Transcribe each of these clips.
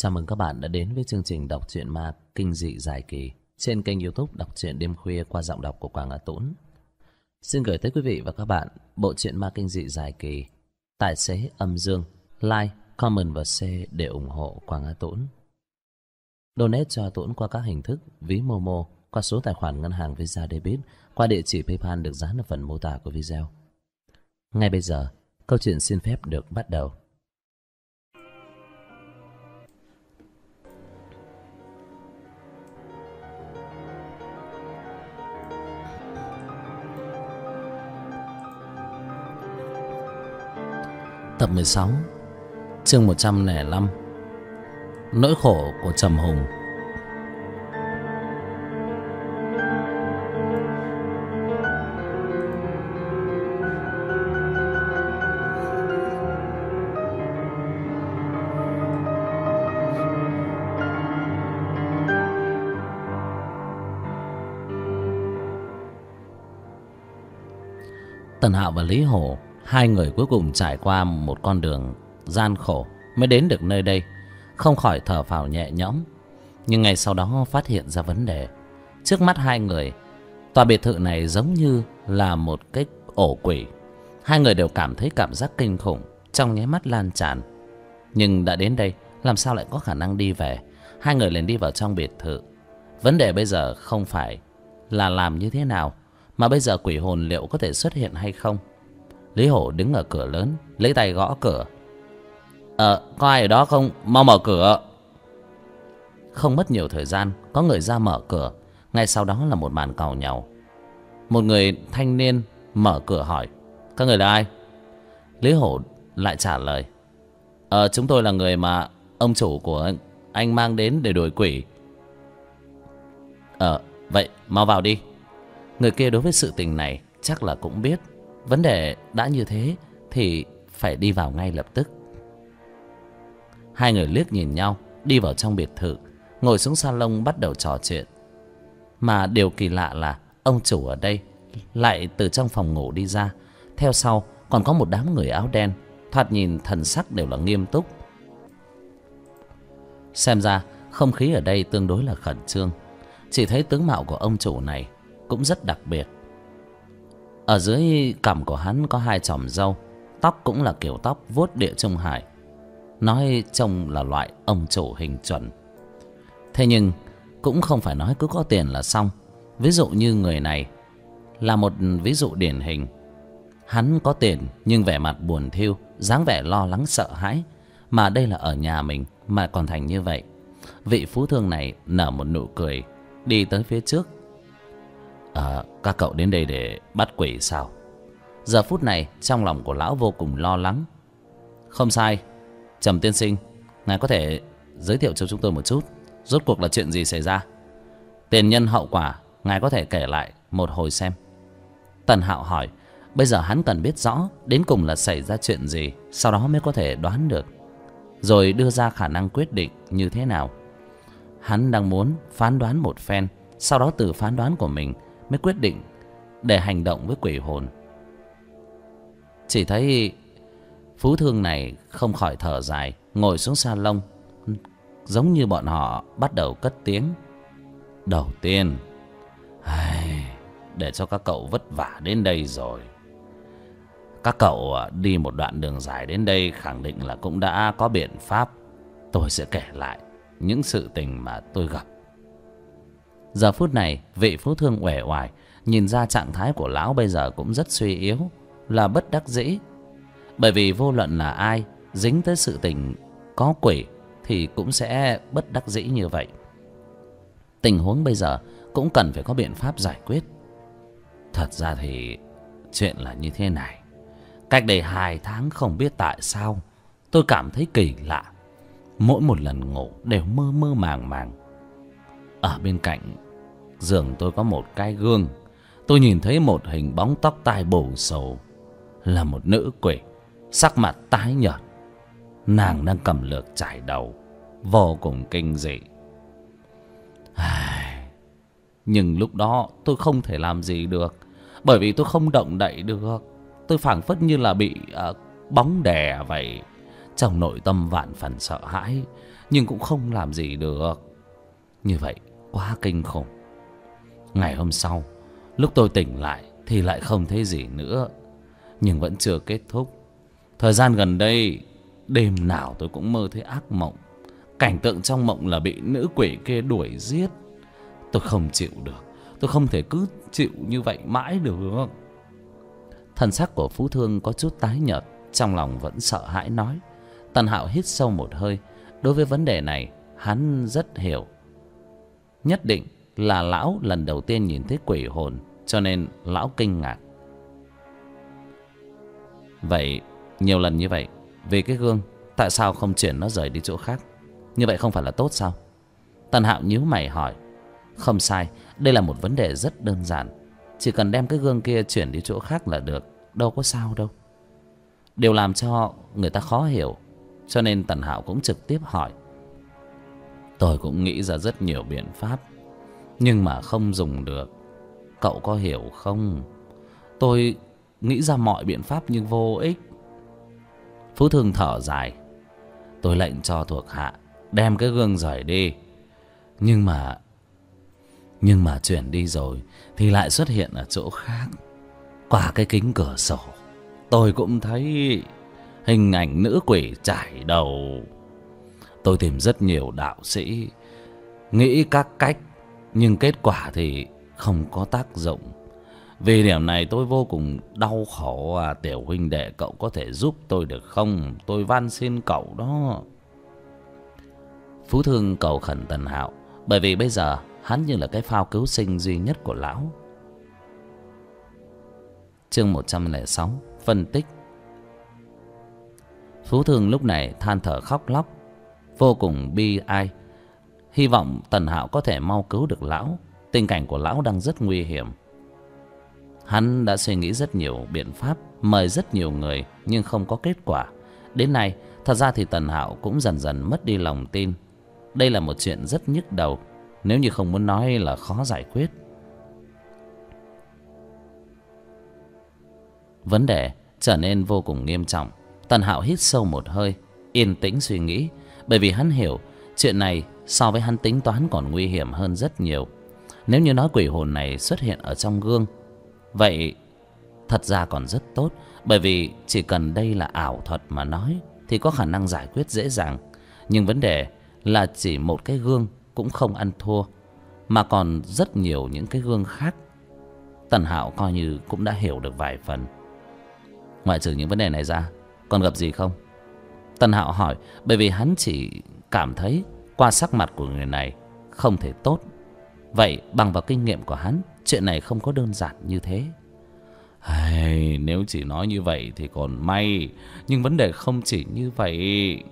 Chào mừng các bạn đã đến với chương trình đọc truyện ma kinh dị dài kỳ trên kênh YouTube Đọc truyện đêm khuya qua giọng đọc của Quảng Hà Tũng. Xin gửi tới quý vị và các bạn bộ truyện ma kinh dị dài kỳ Tài xế âm dương. Like, comment và share để ủng hộ Quảng Hà Tũng. Donate cho Tũng qua các hình thức ví Momo, qua số tài khoản ngân hàng Visa Debit, qua địa chỉ PayPal được dán ở phần mô tả của video. Ngay bây giờ, câu chuyện xin phép được bắt đầu. Tập 16, chương 105. Nỗi khổ của Trầm Hùng. Tần Hạo và Lý Hổ, hai người cuối cùng trải qua một con đường gian khổ mới đến được nơi đây, không khỏi thở phào nhẹ nhõm. Nhưng ngay sau đó phát hiện ra vấn đề. Trước mắt hai người, tòa biệt thự này giống như là một cái ổ quỷ. Hai người đều cảm thấy cảm giác kinh khủng trong nháy mắt lan tràn. Nhưng đã đến đây, làm sao lại có khả năng đi về? Hai người liền đi vào trong biệt thự. Vấn đề bây giờ không phải là làm như thế nào, mà bây giờ quỷ hồn liệu có thể xuất hiện hay không. Lý Hổ đứng ở cửa lớn, lấy tay gõ cửa. Có ai ở đó không? Mau mở cửa. Không mất nhiều thời gian, có người ra mở cửa. Ngay sau đó là một màn càu nhàu. Một người thanh niên mở cửa hỏi: các người là ai? Lý Hổ lại trả lời: chúng tôi là người mà ông chủ của anh mang đến để đuổi quỷ. Vậy mau vào đi. Người kia đối với sự tình này chắc là cũng biết. Vấn đề đã như thế thì phải đi vào ngay lập tức. Hai người liếc nhìn nhau, đi vào trong biệt thự, ngồi xuống salon bắt đầu trò chuyện. Mà điều kỳ lạ là ông chủ ở đây lại từ trong phòng ngủ đi ra. Theo sau còn có một đám người áo đen, thoạt nhìn thần sắc đều là nghiêm túc. Xem ra không khí ở đây tương đối là khẩn trương. Chỉ thấy tướng mạo của ông chủ này cũng rất đặc biệt. Ở dưới cằm của hắn có hai chòm râu, tóc cũng là kiểu tóc vuốt Địa Trung Hải, nói trông là loại ông chủ hình chuẩn. Thế nhưng cũng không phải nói cứ có tiền là xong. Ví dụ như người này là một ví dụ điển hình. Hắn có tiền nhưng vẻ mặt buồn thiu, dáng vẻ lo lắng sợ hãi. Mà đây là ở nhà mình mà còn thành như vậy. Vị phú thương này nở một nụ cười, đi tới phía trước. Các cậu đến đây để bắt quỷ sao? Giờ phút này trong lòng của lão vô cùng lo lắng. Không sai, Trầm tiên sinh, ngài có thể giới thiệu cho chúng tôi một chút, rốt cuộc là chuyện gì xảy ra? Tiền nhân hậu quả ngài có thể kể lại một hồi xem. Tần Hạo hỏi. Bây giờ hắn cần biết rõ đến cùng là xảy ra chuyện gì, sau đó mới có thể đoán được, rồi đưa ra khả năng quyết định như thế nào. Hắn đang muốn phán đoán một phen, sau đó từ phán đoán của mình mới quyết định để hành động với quỷ hồn. Chỉ thấy phú thương này không khỏi thở dài, ngồi xuống salon, giống như bọn họ bắt đầu cất tiếng. Đầu tiên, để cho các cậu vất vả đến đây rồi. Các cậu đi một đoạn đường dài đến đây, khẳng định là cũng đã có biện pháp. Tôi sẽ kể lại những sự tình mà tôi gặp. Giờ phút này vị phú thương uể oải, nhìn ra trạng thái của lão bây giờ cũng rất suy yếu, là bất đắc dĩ. Bởi vì vô luận là ai dính tới sự tình có quỷ thì cũng sẽ bất đắc dĩ như vậy. Tình huống bây giờ cũng cần phải có biện pháp giải quyết. Thật ra thì chuyện là như thế này. Cách đây 2 tháng không biết tại sao tôi cảm thấy kỳ lạ. Mỗi một lần ngủ đều mơ mơ màng màng. Ở bên cạnh giường tôi có một cái gương. Tôi nhìn thấy một hình bóng tóc tai bù xù, là một nữ quỷ, sắc mặt tái nhợt. Nàng đang cầm lược chải đầu, vô cùng kinh dị. Nhưng lúc đó tôi không thể làm gì được, bởi vì tôi không động đậy được. Tôi phảng phất như là bị bóng đè vậy. Trong nội tâm vạn phần sợ hãi, nhưng cũng không làm gì được. Như vậy quá kinh khủng. Ngày hôm sau, lúc tôi tỉnh lại thì lại không thấy gì nữa. Nhưng vẫn chưa kết thúc. Thời gian gần đây, đêm nào tôi cũng mơ thấy ác mộng. Cảnh tượng trong mộng là bị nữ quỷ kia đuổi giết. Tôi không chịu được. Tôi không thể cứ chịu như vậy mãi được. Thần sắc của Phú Thương có chút tái nhợt, trong lòng vẫn sợ hãi nói. Tần Hạo hít sâu một hơi. Đối với vấn đề này, hắn rất hiểu. Nhất định là lão lần đầu tiên nhìn thấy quỷ hồn, cho nên lão kinh ngạc. Vậy nhiều lần như vậy, vì cái gương, tại sao không chuyển nó rời đi chỗ khác? Như vậy không phải là tốt sao? Tần Hạo nhíu mày hỏi. Không sai, đây là một vấn đề rất đơn giản. Chỉ cần đem cái gương kia chuyển đi chỗ khác là được, đâu có sao đâu. Điều làm cho người ta khó hiểu, cho nên Tần Hạo cũng trực tiếp hỏi. Tôi cũng nghĩ ra rất nhiều biện pháp, nhưng mà không dùng được. Cậu có hiểu không? Tôi nghĩ ra mọi biện pháp nhưng vô ích. Phú Thương thở dài. Tôi lệnh cho thuộc hạ đem cái gương rời đi. Nhưng mà chuyển đi rồi thì lại xuất hiện ở chỗ khác. Qua cái kính cửa sổ, tôi cũng thấy hình ảnh nữ quỷ chải đầu. Tôi tìm rất nhiều đạo sĩ, nghĩ các cách, nhưng kết quả thì không có tác dụng. Vì điểm này tôi vô cùng đau khổ à. Tiểu huynh đệ, cậu có thể giúp tôi được không? Tôi van xin cậu đó. Phú Thương cầu khẩn Tần Hạo, bởi vì bây giờ hắn như là cái phao cứu sinh duy nhất của lão. Chương 106 phân tích. Phú Thương lúc này than thở khóc lóc, vô cùng bi ai. Hy vọng Tần Hạo có thể mau cứu được lão. Tình cảnh của lão đang rất nguy hiểm. Hắn đã suy nghĩ rất nhiều biện pháp, mời rất nhiều người, nhưng không có kết quả. Đến nay, thật ra thì Tần Hạo cũng dần dần mất đi lòng tin. Đây là một chuyện rất nhức đầu, nếu như không muốn nói là khó giải quyết. Vấn đề trở nên vô cùng nghiêm trọng. Tần Hạo hít sâu một hơi, yên tĩnh suy nghĩ. Bởi vì hắn hiểu chuyện này so với hắn tính toán còn nguy hiểm hơn rất nhiều. Nếu như nói quỷ hồn này xuất hiện ở trong gương, vậy thật ra còn rất tốt. Bởi vì chỉ cần đây là ảo thuật mà nói thì có khả năng giải quyết dễ dàng. Nhưng vấn đề là chỉ một cái gương cũng không ăn thua, mà còn rất nhiều những cái gương khác. Tần Hạo coi như cũng đã hiểu được vài phần. Ngoại trừ những vấn đề này ra, còn gặp gì không? Tần Hạo hỏi, bởi vì hắn chỉ cảm thấy qua sắc mặt của người này không thể tốt. Vậy bằng vào kinh nghiệm của hắn, chuyện này không có đơn giản như thế. Nếu chỉ nói như vậy thì còn may, nhưng vấn đề không chỉ như vậy.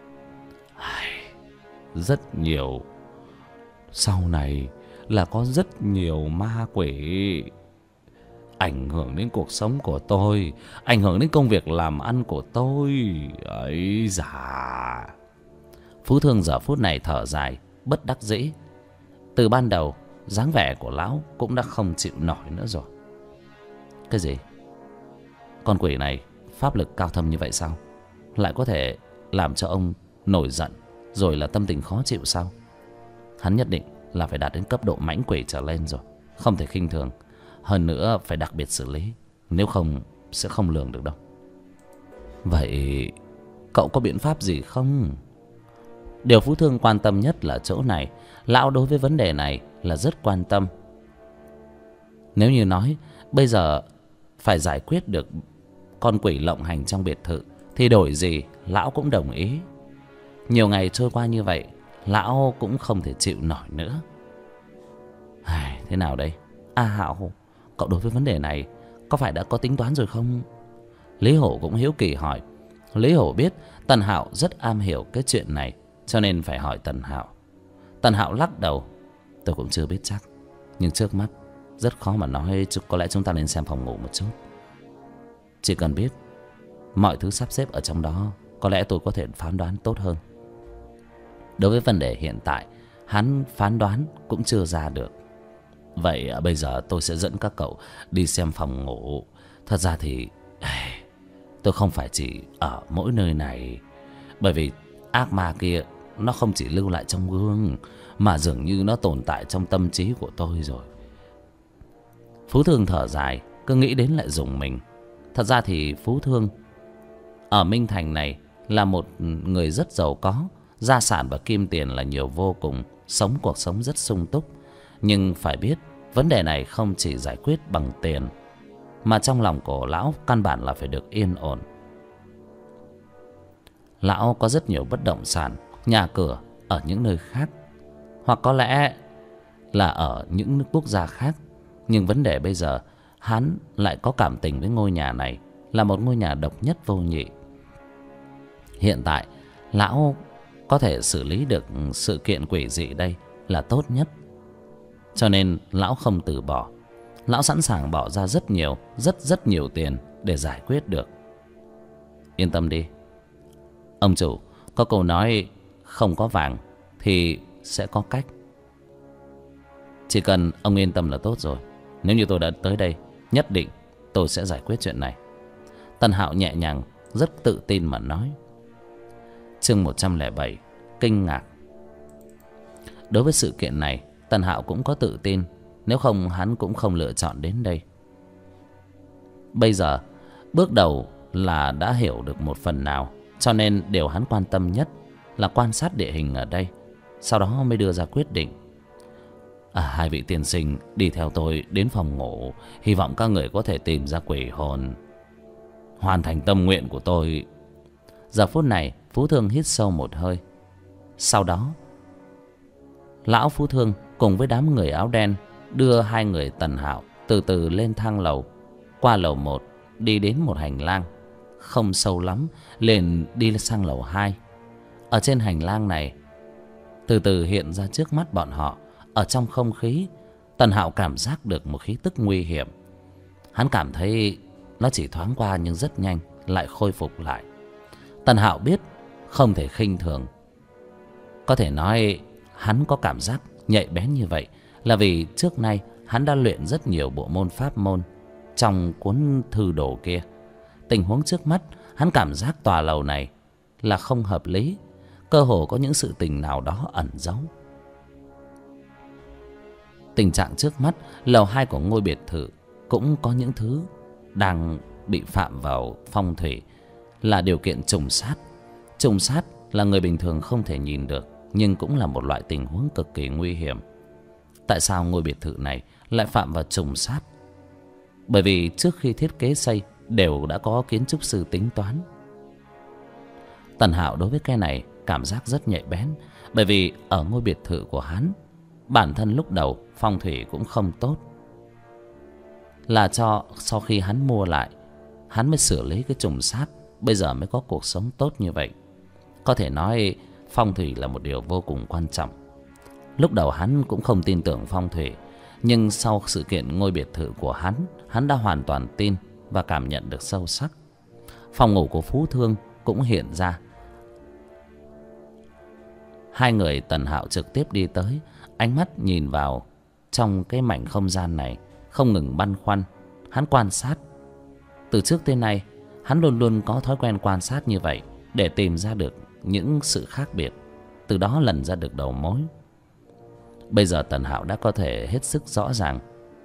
Rất nhiều. Sau này là có rất nhiều ma quỷ ảnh hưởng đến cuộc sống của tôi, ảnh hưởng đến công việc làm ăn của tôi. Ấy da. Phú Thương giờ phút này thở dài, bất đắc dĩ. Từ ban đầu, dáng vẻ của lão cũng đã không chịu nổi nữa rồi. Cái gì? Con quỷ này pháp lực cao thâm như vậy sao? Lại có thể làm cho ông nổi giận, rồi là tâm tình khó chịu sao? Hắn nhất định là phải đạt đến cấp độ mãnh quỷ trở lên rồi, không thể khinh thường. Hơn nữa phải đặc biệt xử lý, nếu không sẽ không lường được đâu. Vậy cậu có biện pháp gì không? Điều Phú Thương quan tâm nhất là chỗ này. Lão đối với vấn đề này là rất quan tâm. Nếu như nói bây giờ phải giải quyết được con quỷ lộng hành trong biệt thự thì đổi gì lão cũng đồng ý. Nhiều ngày trôi qua như vậy, lão cũng không thể chịu nổi nữa. Thế nào đây? Hạo, cậu đối với vấn đề này có phải đã có tính toán rồi không? Lý Hổ cũng hiếu kỳ hỏi. Lý Hổ biết Tần Hạo rất am hiểu cái chuyện này, cho nên phải hỏi Tần Hạo. Tần Hạo lắc đầu. Tôi cũng chưa biết chắc, nhưng trước mắt rất khó mà nói. Có lẽ chúng ta nên xem phòng ngủ một chút. Chỉ cần biết mọi thứ sắp xếp ở trong đó, có lẽ tôi có thể phán đoán tốt hơn. Đối với vấn đề hiện tại, hắn phán đoán cũng chưa ra được. Vậy bây giờ tôi sẽ dẫn các cậu đi xem phòng ngủ. Thật ra thì tôi không phải chỉ ở mỗi nơi này. Bởi vì ác ma kia nó không chỉ lưu lại trong gương, mà dường như nó tồn tại trong tâm trí của tôi rồi. Phú Thương thở dài, cứ nghĩ đến lại rùng mình. Thật ra thì Phú Thương ở Minh Thành này là một người rất giàu có, gia sản và kim tiền là nhiều vô cùng, sống cuộc sống rất sung túc. Nhưng phải biết vấn đề này không chỉ giải quyết bằng tiền, mà trong lòng của lão căn bản là phải được yên ổn. Lão có rất nhiều bất động sản, nhà cửa ở những nơi khác, hoặc có lẽ là ở những quốc gia khác. Nhưng vấn đề bây giờ hắn lại có cảm tình với ngôi nhà này, là một ngôi nhà độc nhất vô nhị. Hiện tại lão có thể xử lý được sự kiện quỷ dị đây là tốt nhất, cho nên lão không từ bỏ. Lão sẵn sàng bỏ ra rất nhiều, rất nhiều tiền để giải quyết được. Yên tâm đi ông chủ, có câu nói không có vàng thì sẽ có cách. Chỉ cần ông yên tâm là tốt rồi. Nếu như tôi đã tới đây, nhất định tôi sẽ giải quyết chuyện này. Tần Hạo nhẹ nhàng, rất tự tin mà nói. Chương 107, kinh ngạc. Đối với sự kiện này, Tần Hạo cũng có tự tin, nếu không hắn cũng không lựa chọn đến đây. Bây giờ bước đầu là đã hiểu được một phần nào, cho nên điều hắn quan tâm nhất là quan sát địa hình ở đây, sau đó mới đưa ra quyết định. Hai vị tiên sinh đi theo tôi đến phòng ngủ, hy vọng các người có thể tìm ra quỷ hồn, hoàn thành tâm nguyện của tôi. Giờ phút này Phú Thương hít sâu một hơi. Sau đó lão Phú Thương cùng với đám người áo đen đưa hai người Tần Hạo từ từ lên thang lầu. Qua lầu 1 đi đến một hành lang không sâu lắm, liền đi sang lầu 2. Ở trên hành lang này từ từ hiện ra trước mắt bọn họ. Ở trong không khí, Tần Hạo cảm giác được một khí tức nguy hiểm. Hắn cảm thấy nó chỉ thoáng qua nhưng rất nhanh lại khôi phục lại. Tần Hạo biết không thể khinh thường. Có thể nói hắn có cảm giác nhạy bén như vậy là vì trước nay hắn đã luyện rất nhiều bộ môn pháp môn trong cuốn thư đồ kia. Tình huống trước mắt, hắn cảm giác tòa lầu này là không hợp lý, cơ hồ có những sự tình nào đó ẩn giấu. Tình trạng trước mắt, lầu 2 của ngôi biệt thự cũng có những thứ đang bị phạm vào phong thủy, là điều kiện trùng sát. Trùng sát là người bình thường không thể nhìn được, nhưng cũng là một loại tình huống cực kỳ nguy hiểm. Tại sao ngôi biệt thự này lại phạm vào trùng sát? Bởi vì trước khi thiết kế xây đều đã có kiến trúc sư tính toán. Tần Hạo đối với cái này cảm giác rất nhạy bén, bởi vì ở ngôi biệt thự của hắn, bản thân lúc đầu phong thủy cũng không tốt, là cho sau khi hắn mua lại, hắn mới xử lý cái trùng sát, bây giờ mới có cuộc sống tốt như vậy. Có thể nói phong thủy là một điều vô cùng quan trọng. Lúc đầu hắn cũng không tin tưởng phong thủy, nhưng sau sự kiện ngôi biệt thự của hắn đã hoàn toàn tin và cảm nhận được sâu sắc. Phòng ngủ của Phú Thương cũng hiện ra. Hai người Tần Hạo trực tiếp đi tới, ánh mắt nhìn vào trong cái mảnh không gian này, không ngừng băn khoăn. Hắn quan sát. Từ trước tới nay, hắn luôn luôn có thói quen quan sát như vậy để tìm ra được những sự khác biệt, từ đó lần ra được đầu mối. Bây giờ Tần Hạo đã có thể hết sức rõ ràng.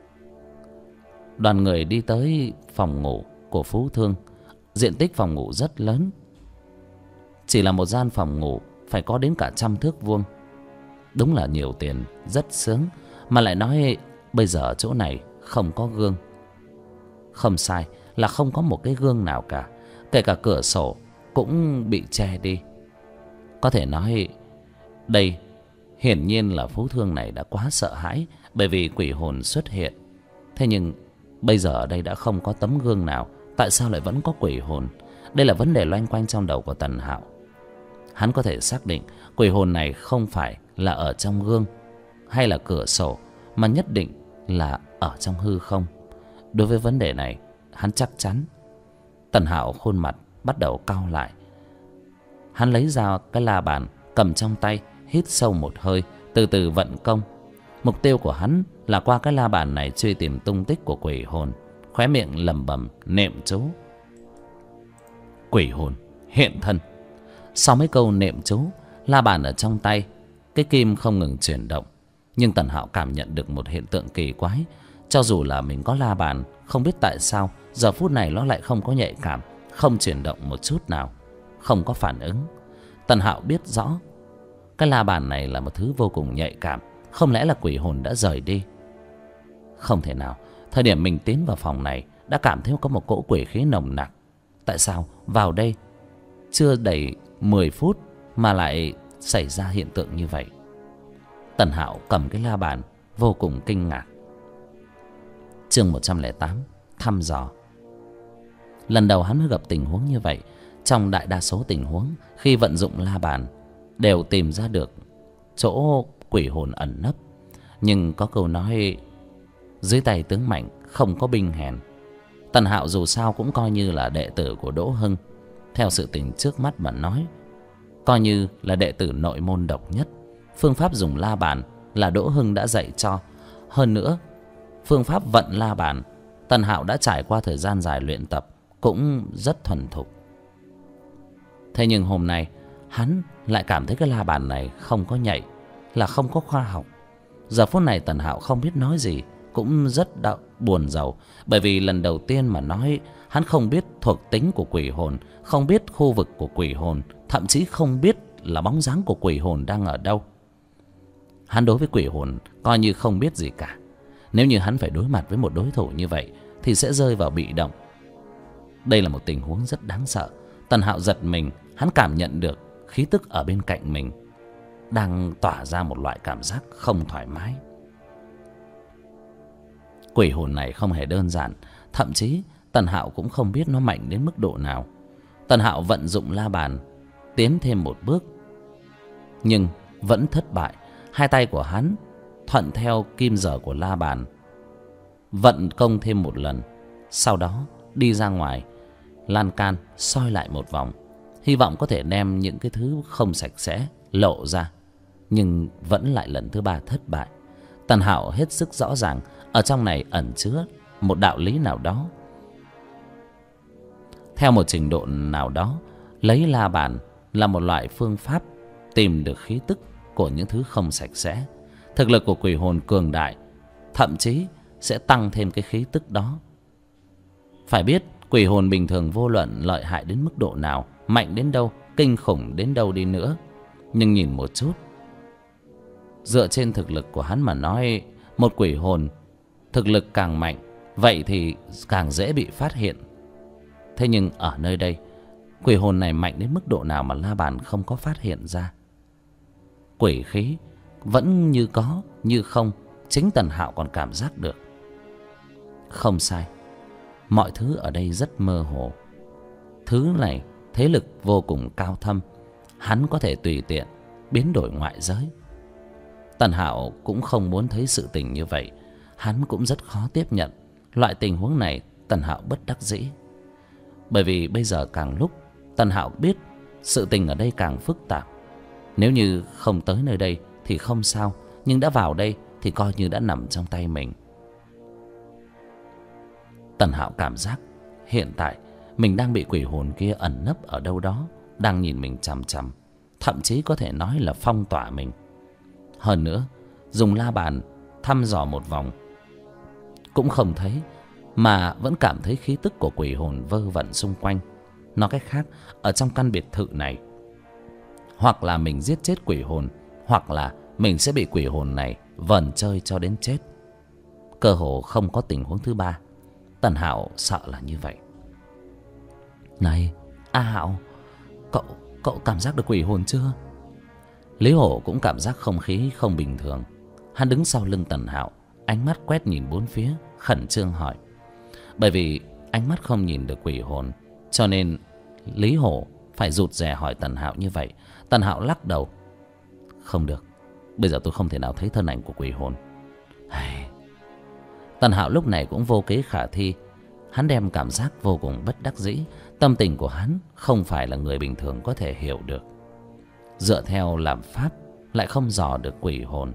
Đoàn người đi tới phòng ngủ của Phú Thương. Diện tích phòng ngủ rất lớn. Chỉ là một gian phòng ngủ phải có đến cả 100 thước vuông. Đúng là nhiều tiền, rất sướng. Mà lại nói bây giờ ở chỗ này không có gương. Không sai, là không có một cái gương nào cả. Kể cả cửa sổ cũng bị che đi. Có thể nói đây hiển nhiên là Phú Thương này đã quá sợ hãi bởi vì quỷ hồn xuất hiện. Thế nhưng bây giờ ở đây đã không có tấm gương nào, tại sao lại vẫn có quỷ hồn? Đây là vấn đề loanh quanh trong đầu của Tần Hạo. Hắn có thể xác định quỷ hồn này không phải là ở trong gương hay là cửa sổ, mà nhất định là ở trong hư không. Đối với vấn đề này hắn chắc chắn. Tần Hạo khuôn mặt bắt đầu cau lại. Hắn lấy ra cái la bàn cầm trong tay, hít sâu một hơi, từ từ vận công. Mục tiêu của hắn là qua cái la bàn này truy tìm tung tích của quỷ hồn. Khóe miệng lẩm bẩm niệm chú. Quỷ hồn hiện thân. Sau mấy câu niệm chú, la bàn ở trong tay, cái kim không ngừng chuyển động. Nhưng Tần Hạo cảm nhận được một hiện tượng kỳ quái. Cho dù là mình có la bàn, không biết tại sao giờ phút này nó lại không có nhạy cảm, không chuyển động một chút nào, không có phản ứng. Tần Hạo biết rõ cái la bàn này là một thứ vô cùng nhạy cảm. Không lẽ là quỷ hồn đã rời đi? Không thể nào. Thời điểm mình tiến vào phòng này đã cảm thấy có một cỗ quỷ khí nồng nặc. Tại sao vào đây chưa đầy 10 phút mà lại xảy ra hiện tượng như vậy? Tần Hạo cầm cái la bàn vô cùng kinh ngạc. Chương 108, thăm dò. Lần đầu hắn mới gặp tình huống như vậy. Trong đại đa số tình huống, khi vận dụng la bàn đều tìm ra được chỗ quỷ hồn ẩn nấp. Nhưng có câu nói dưới tay tướng mạnh không có binh hèn. Tần Hạo dù sao cũng coi như là đệ tử của Đỗ Hưng. Theo sự tình trước mắt mà nói, coi như là đệ tử nội môn độc nhất. Phương pháp dùng la bàn là Đỗ Hưng đã dạy cho. Hơn nữa, phương pháp vận la bàn Tần Hạo đã trải qua thời gian dài luyện tập, cũng rất thuần thục. Thế nhưng hôm nay hắn lại cảm thấy cái la bàn này không có nhạy, là không có khoa học. Giờ phút này Tần Hạo không biết nói gì, cũng rất buồn rầu. Bởi vì lần đầu tiên mà nói, hắn không biết thuộc tính của quỷ hồn, không biết khu vực của quỷ hồn, thậm chí không biết là bóng dáng của quỷ hồn đang ở đâu. Hắn đối với quỷ hồn coi như không biết gì cả. Nếu như hắn phải đối mặt với một đối thủ như vậy thì sẽ rơi vào bị động. Đây là một tình huống rất đáng sợ. Tần Hạo giật mình. Hắn cảm nhận được khí tức ở bên cạnh mình đang tỏa ra một loại cảm giác không thoải mái. Quỷ hồn này không hề đơn giản. Thậm chí Tần Hạo cũng không biết nó mạnh đến mức độ nào. Tần Hạo vận dụng la bàn tiến thêm một bước, nhưng vẫn thất bại. Hai tay của hắn thuận theo kim giờ của la bàn, vận công thêm một lần. Sau đó đi ra ngoài lan can soi lại một vòng, hy vọng có thể đem những cái thứ không sạch sẽ lộ ra. Nhưng vẫn lại lần thứ ba thất bại. Tần Hạo hết sức rõ ràng ở trong này ẩn chứa một đạo lý nào đó. Theo một trình độ nào đó, lấy la bàn là một loại phương pháp tìm được khí tức của những thứ không sạch sẽ. Thực lực của quỷ hồn cường đại, thậm chí sẽ tăng thêm cái khí tức đó. Phải biết quỷ hồn bình thường vô luận lợi hại đến mức độ nào, mạnh đến đâu, kinh khủng đến đâu đi nữa, nhưng nhìn một chút, dựa trên thực lực của hắn mà nói, một quỷ hồn thực lực càng mạnh, vậy thì càng dễ bị phát hiện. Thế nhưng ở nơi đây, quỷ hồn này mạnh đến mức độ nào mà la bàn không có phát hiện ra. Quỷ khí vẫn như có như không, chính Tần Hạo còn cảm giác được. Không sai, mọi thứ ở đây rất mơ hồ. Thứ này thế lực vô cùng cao thâm, hắn có thể tùy tiện biến đổi ngoại giới. Tần Hạo cũng không muốn thấy sự tình như vậy. Hắn cũng rất khó tiếp nhận loại tình huống này. Tần Hạo bất đắc dĩ. Bởi vì bây giờ càng lúc Tần Hạo biết sự tình ở đây càng phức tạp. Nếu như không tới nơi đây thì không sao, nhưng đã vào đây thì coi như đã nằm trong tay mình. Tần Hạo cảm giác hiện tại mình đang bị quỷ hồn kia ẩn nấp ở đâu đó, đang nhìn mình chằm chằm, thậm chí có thể nói là phong tỏa mình. Hơn nữa, dùng la bàn thăm dò một vòng cũng không thấy, mà vẫn cảm thấy khí tức của quỷ hồn vơ vẩn xung quanh. Nói cách khác, ở trong căn biệt thự này, hoặc là mình giết chết quỷ hồn, hoặc là mình sẽ bị quỷ hồn này vờn chơi cho đến chết. Cơ hồ không có tình huống thứ ba. Tần Hạo sợ là như vậy. Này, A Hạo, cậu cảm giác được quỷ hồn chưa? Lý Hổ cũng cảm giác không khí không bình thường. Hắn đứng sau lưng Tần Hạo, ánh mắt quét nhìn bốn phía, khẩn trương hỏi. Bởi vì ánh mắt không nhìn được quỷ hồn, cho nên Lý Hổ phải rụt rè hỏi Tần Hạo như vậy. Tần Hạo lắc đầu. Không được, bây giờ tôi không thể nào thấy thân ảnh của quỷ hồn. Tần Hạo lúc này cũng vô kế khả thi. Hắn đem cảm giác vô cùng bất đắc dĩ. Tâm tình của hắn không phải là người bình thường có thể hiểu được. Dựa theo làm pháp lại không dò được quỷ hồn.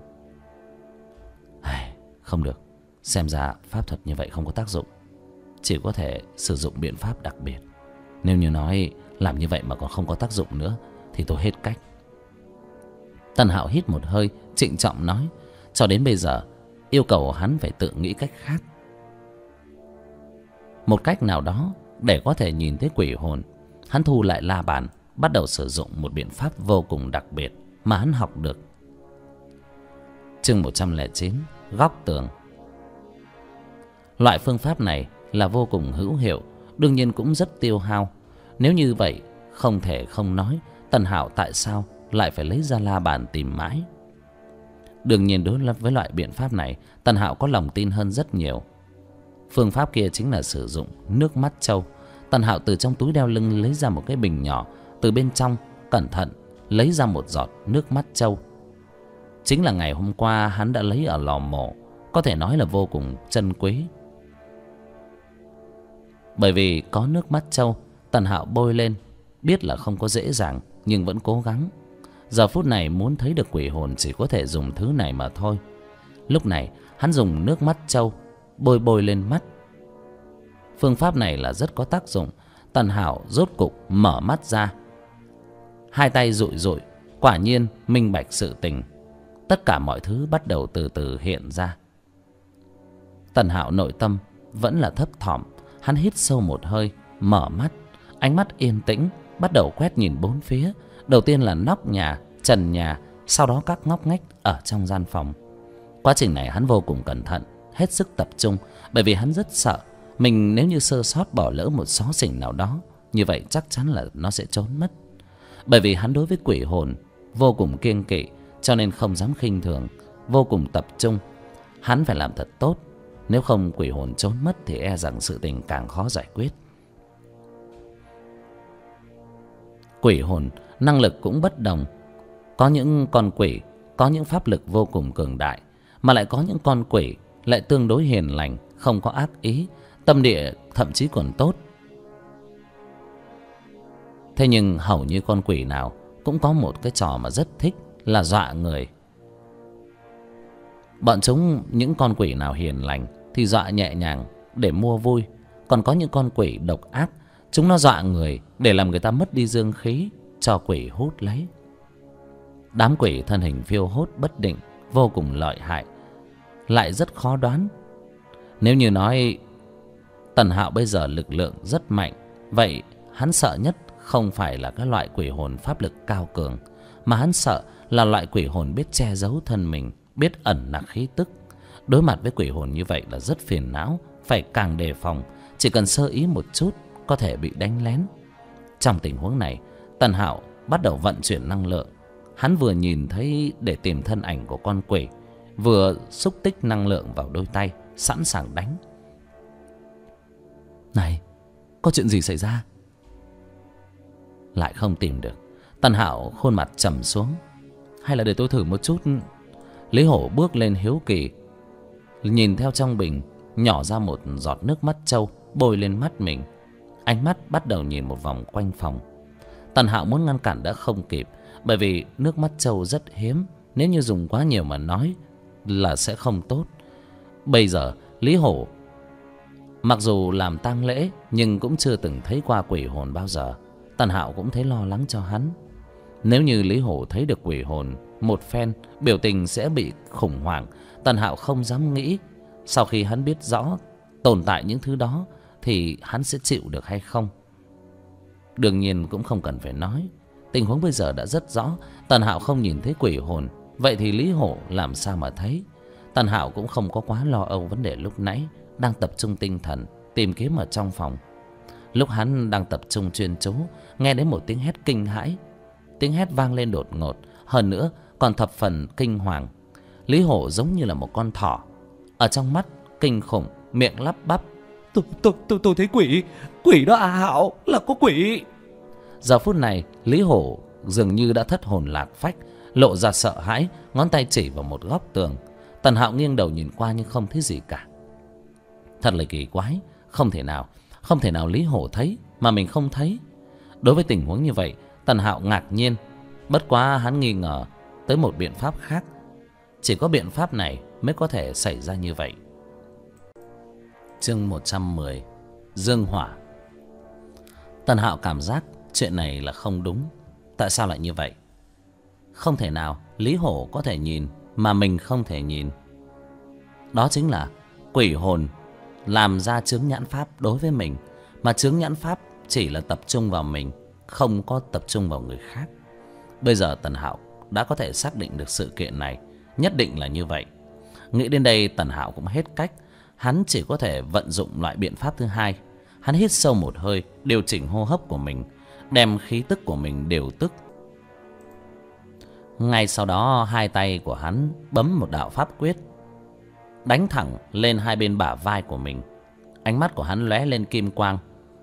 Không được, xem ra pháp thuật như vậy không có tác dụng. Chỉ có thể sử dụng biện pháp đặc biệt. Nếu như nói làm như vậy mà còn không có tác dụng nữa thì tôi hết cách. Tần Hạo hít một hơi, trịnh trọng nói, cho đến bây giờ yêu cầu hắn phải tự nghĩ cách khác, một cách nào đó để có thể nhìn thấy quỷ hồn. Hắn thu lại la bàn, bắt đầu sử dụng một biện pháp vô cùng đặc biệt mà hắn học được. Chương 109, góc tường. Loại phương pháp này là vô cùng hữu hiệu, đương nhiên cũng rất tiêu hao. Nếu như vậy, không thể không nói Tần Hạo tại sao lại phải lấy ra la bàn tìm mãi. Đương nhiên đối với loại biện pháp này, Tần Hạo có lòng tin hơn rất nhiều. Phương pháp kia chính là sử dụng nước mắt trâu. Tần Hạo từ trong túi đeo lưng lấy ra một cái bình nhỏ, từ bên trong cẩn thận lấy ra một giọt nước mắt trâu. Chính là ngày hôm qua hắn đã lấy ở lò mổ, có thể nói là vô cùng trân quý. Bởi vì có nước mắt trâu, Tần Hạo bôi lên, biết là không có dễ dàng nhưng vẫn cố gắng. Giờ phút này muốn thấy được quỷ hồn chỉ có thể dùng thứ này mà thôi. Lúc này hắn dùng nước mắt trâu bôi lên mắt. Phương pháp này là rất có tác dụng. Tần Hạo rốt cục mở mắt ra, hai tay dụi dụi, quả nhiên minh bạch sự tình. Tất cả mọi thứ bắt đầu từ từ hiện ra. Tần Hạo nội tâm vẫn là thấp thỏm. Hắn hít sâu một hơi, mở mắt, ánh mắt yên tĩnh, bắt đầu quét nhìn bốn phía. Đầu tiên là nóc nhà, trần nhà, sau đó các ngóc ngách ở trong gian phòng. Quá trình này hắn vô cùng cẩn thận, hết sức tập trung, bởi vì hắn rất sợ mình nếu như sơ sót bỏ lỡ một xó xỉnh nào đó, như vậy chắc chắn là nó sẽ trốn mất. Bởi vì hắn đối với quỷ hồn vô cùng kiêng kỵ, cho nên không dám khinh thường, vô cùng tập trung. Hắn phải làm thật tốt, nếu không quỷ hồn trốn mất thì e rằng sự tình càng khó giải quyết. Quỷ hồn năng lực cũng bất đồng. Có những con quỷ có những pháp lực vô cùng cường đại, mà lại có những con quỷ lại tương đối hiền lành, không có ác ý, tâm địa thậm chí còn tốt. Thế nhưng hầu như con quỷ nào cũng có một cái trò mà rất thích là dọa người. Bọn chúng, những con quỷ nào hiền lành thì dọa nhẹ nhàng để mua vui. Còn có những con quỷ độc ác, chúng nó dọa người để làm người ta mất đi dương khí, cho quỷ hút lấy. Đám quỷ thân hình phiêu hốt bất định, vô cùng lợi hại, lại rất khó đoán. Nếu như nói Tần Hạo bây giờ lực lượng rất mạnh, vậy hắn sợ nhất không phải là cái loại quỷ hồn pháp lực cao cường, mà hắn sợ là loại quỷ hồn biết che giấu thân mình, biết ẩn nặc khí tức. Đối mặt với quỷ hồn như vậy là rất phiền não, phải càng đề phòng, chỉ cần sơ ý một chút có thể bị đánh lén. Trong tình huống này, Tần Hạo bắt đầu vận chuyển năng lượng. Hắn vừa nhìn thấy để tìm thân ảnh của con quỷ, vừa xúc tích năng lượng vào đôi tay, sẵn sàng đánh. Này, có chuyện gì xảy ra? Lại không tìm được. Tần Hạo khuôn mặt trầm xuống. Hay là để tôi thử một chút? Lý Hổ bước lên hiếu kỳ, nhìn theo trong bình, nhỏ ra một giọt nước mắt trâu, bôi lên mắt mình. Ánh mắt bắt đầu nhìn một vòng quanh phòng. Tần Hạo muốn ngăn cản đã không kịp, bởi vì nước mắt trâu rất hiếm, nếu như dùng quá nhiều mà nói là sẽ không tốt. Bây giờ Lý Hổ mặc dù làm tang lễ nhưng cũng chưa từng thấy qua quỷ hồn bao giờ. Tần Hạo cũng thấy lo lắng cho hắn. Nếu như Lý Hổ thấy được quỷ hồn một phen, biểu tình sẽ bị khủng hoảng. Tần Hạo không dám nghĩ sau khi hắn biết rõ tồn tại những thứ đó thì hắn sẽ chịu được hay không. Đương nhiên cũng không cần phải nói, tình huống bây giờ đã rất rõ. Tần Hạo không nhìn thấy quỷ hồn, vậy thì Lý Hổ làm sao mà thấy? Tần Hạo cũng không có quá lo âu vấn đề lúc nãy, đang tập trung tinh thần tìm kiếm ở trong phòng. Lúc hắn đang tập trung chuyên chú, nghe đến một tiếng hét kinh hãi. Tiếng hét vang lên đột ngột, hơn nữa còn thập phần kinh hoàng. Lý Hổ giống như là một con thỏ, ở trong mắt kinh khủng, miệng lắp bắp: Tôi thấy quỷ, quỷ đó à Hạo, là có quỷ. Giờ phút này Lý Hổ dường như đã thất hồn lạc phách, lộ ra sợ hãi, ngón tay chỉ vào một góc tường. Tần Hạo nghiêng đầu nhìn qua nhưng không thấy gì cả. Thật là kỳ quái, không thể nào Lý Hổ thấy mà mình không thấy. Đối với tình huống như vậy, Tần Hạo ngạc nhiên. Bất quá hắn nghi ngờ tới một biện pháp khác. Chỉ có biện pháp này mới có thể xảy ra như vậy. Chương 110, Dương Hỏa. Tần Hạo cảm giác chuyện này là không đúng. Tại sao lại như vậy? Không thể nào Lý Hổ có thể nhìn mà mình không thể nhìn. Đó chính là quỷ hồn làm ra chướng nhãn pháp đối với mình, mà chướng nhãn pháp chỉ là tập trung vào mình, không có tập trung vào người khác. Bây giờ Tần Hạo đã có thể xác định được sự kiện này, nhất định là như vậy. Nghĩ đến đây, Tần Hạo cũng hết cách. Hắn chỉ có thể vận dụng loại biện pháp thứ hai. Hắn hít sâu một hơi, điều chỉnh hô hấp của mình, đem khí tức của mình điều tức. Ngay sau đó, hai tay của hắn bấm một đạo pháp quyết, đánh thẳng lên hai bên bả vai của mình. Ánh mắt của hắn lóe lên kim quang.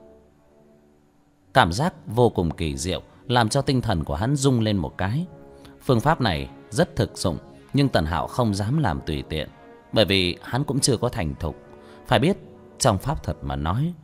Cảm giác vô cùng kỳ diệu, làm cho tinh thần của hắn rung lên một cái. Phương pháp này rất thực dụng, nhưng Tần Hạo không dám làm tùy tiện, bởi vì hắn cũng chưa có thành thục. Phải biết, trong pháp thuật mà nói,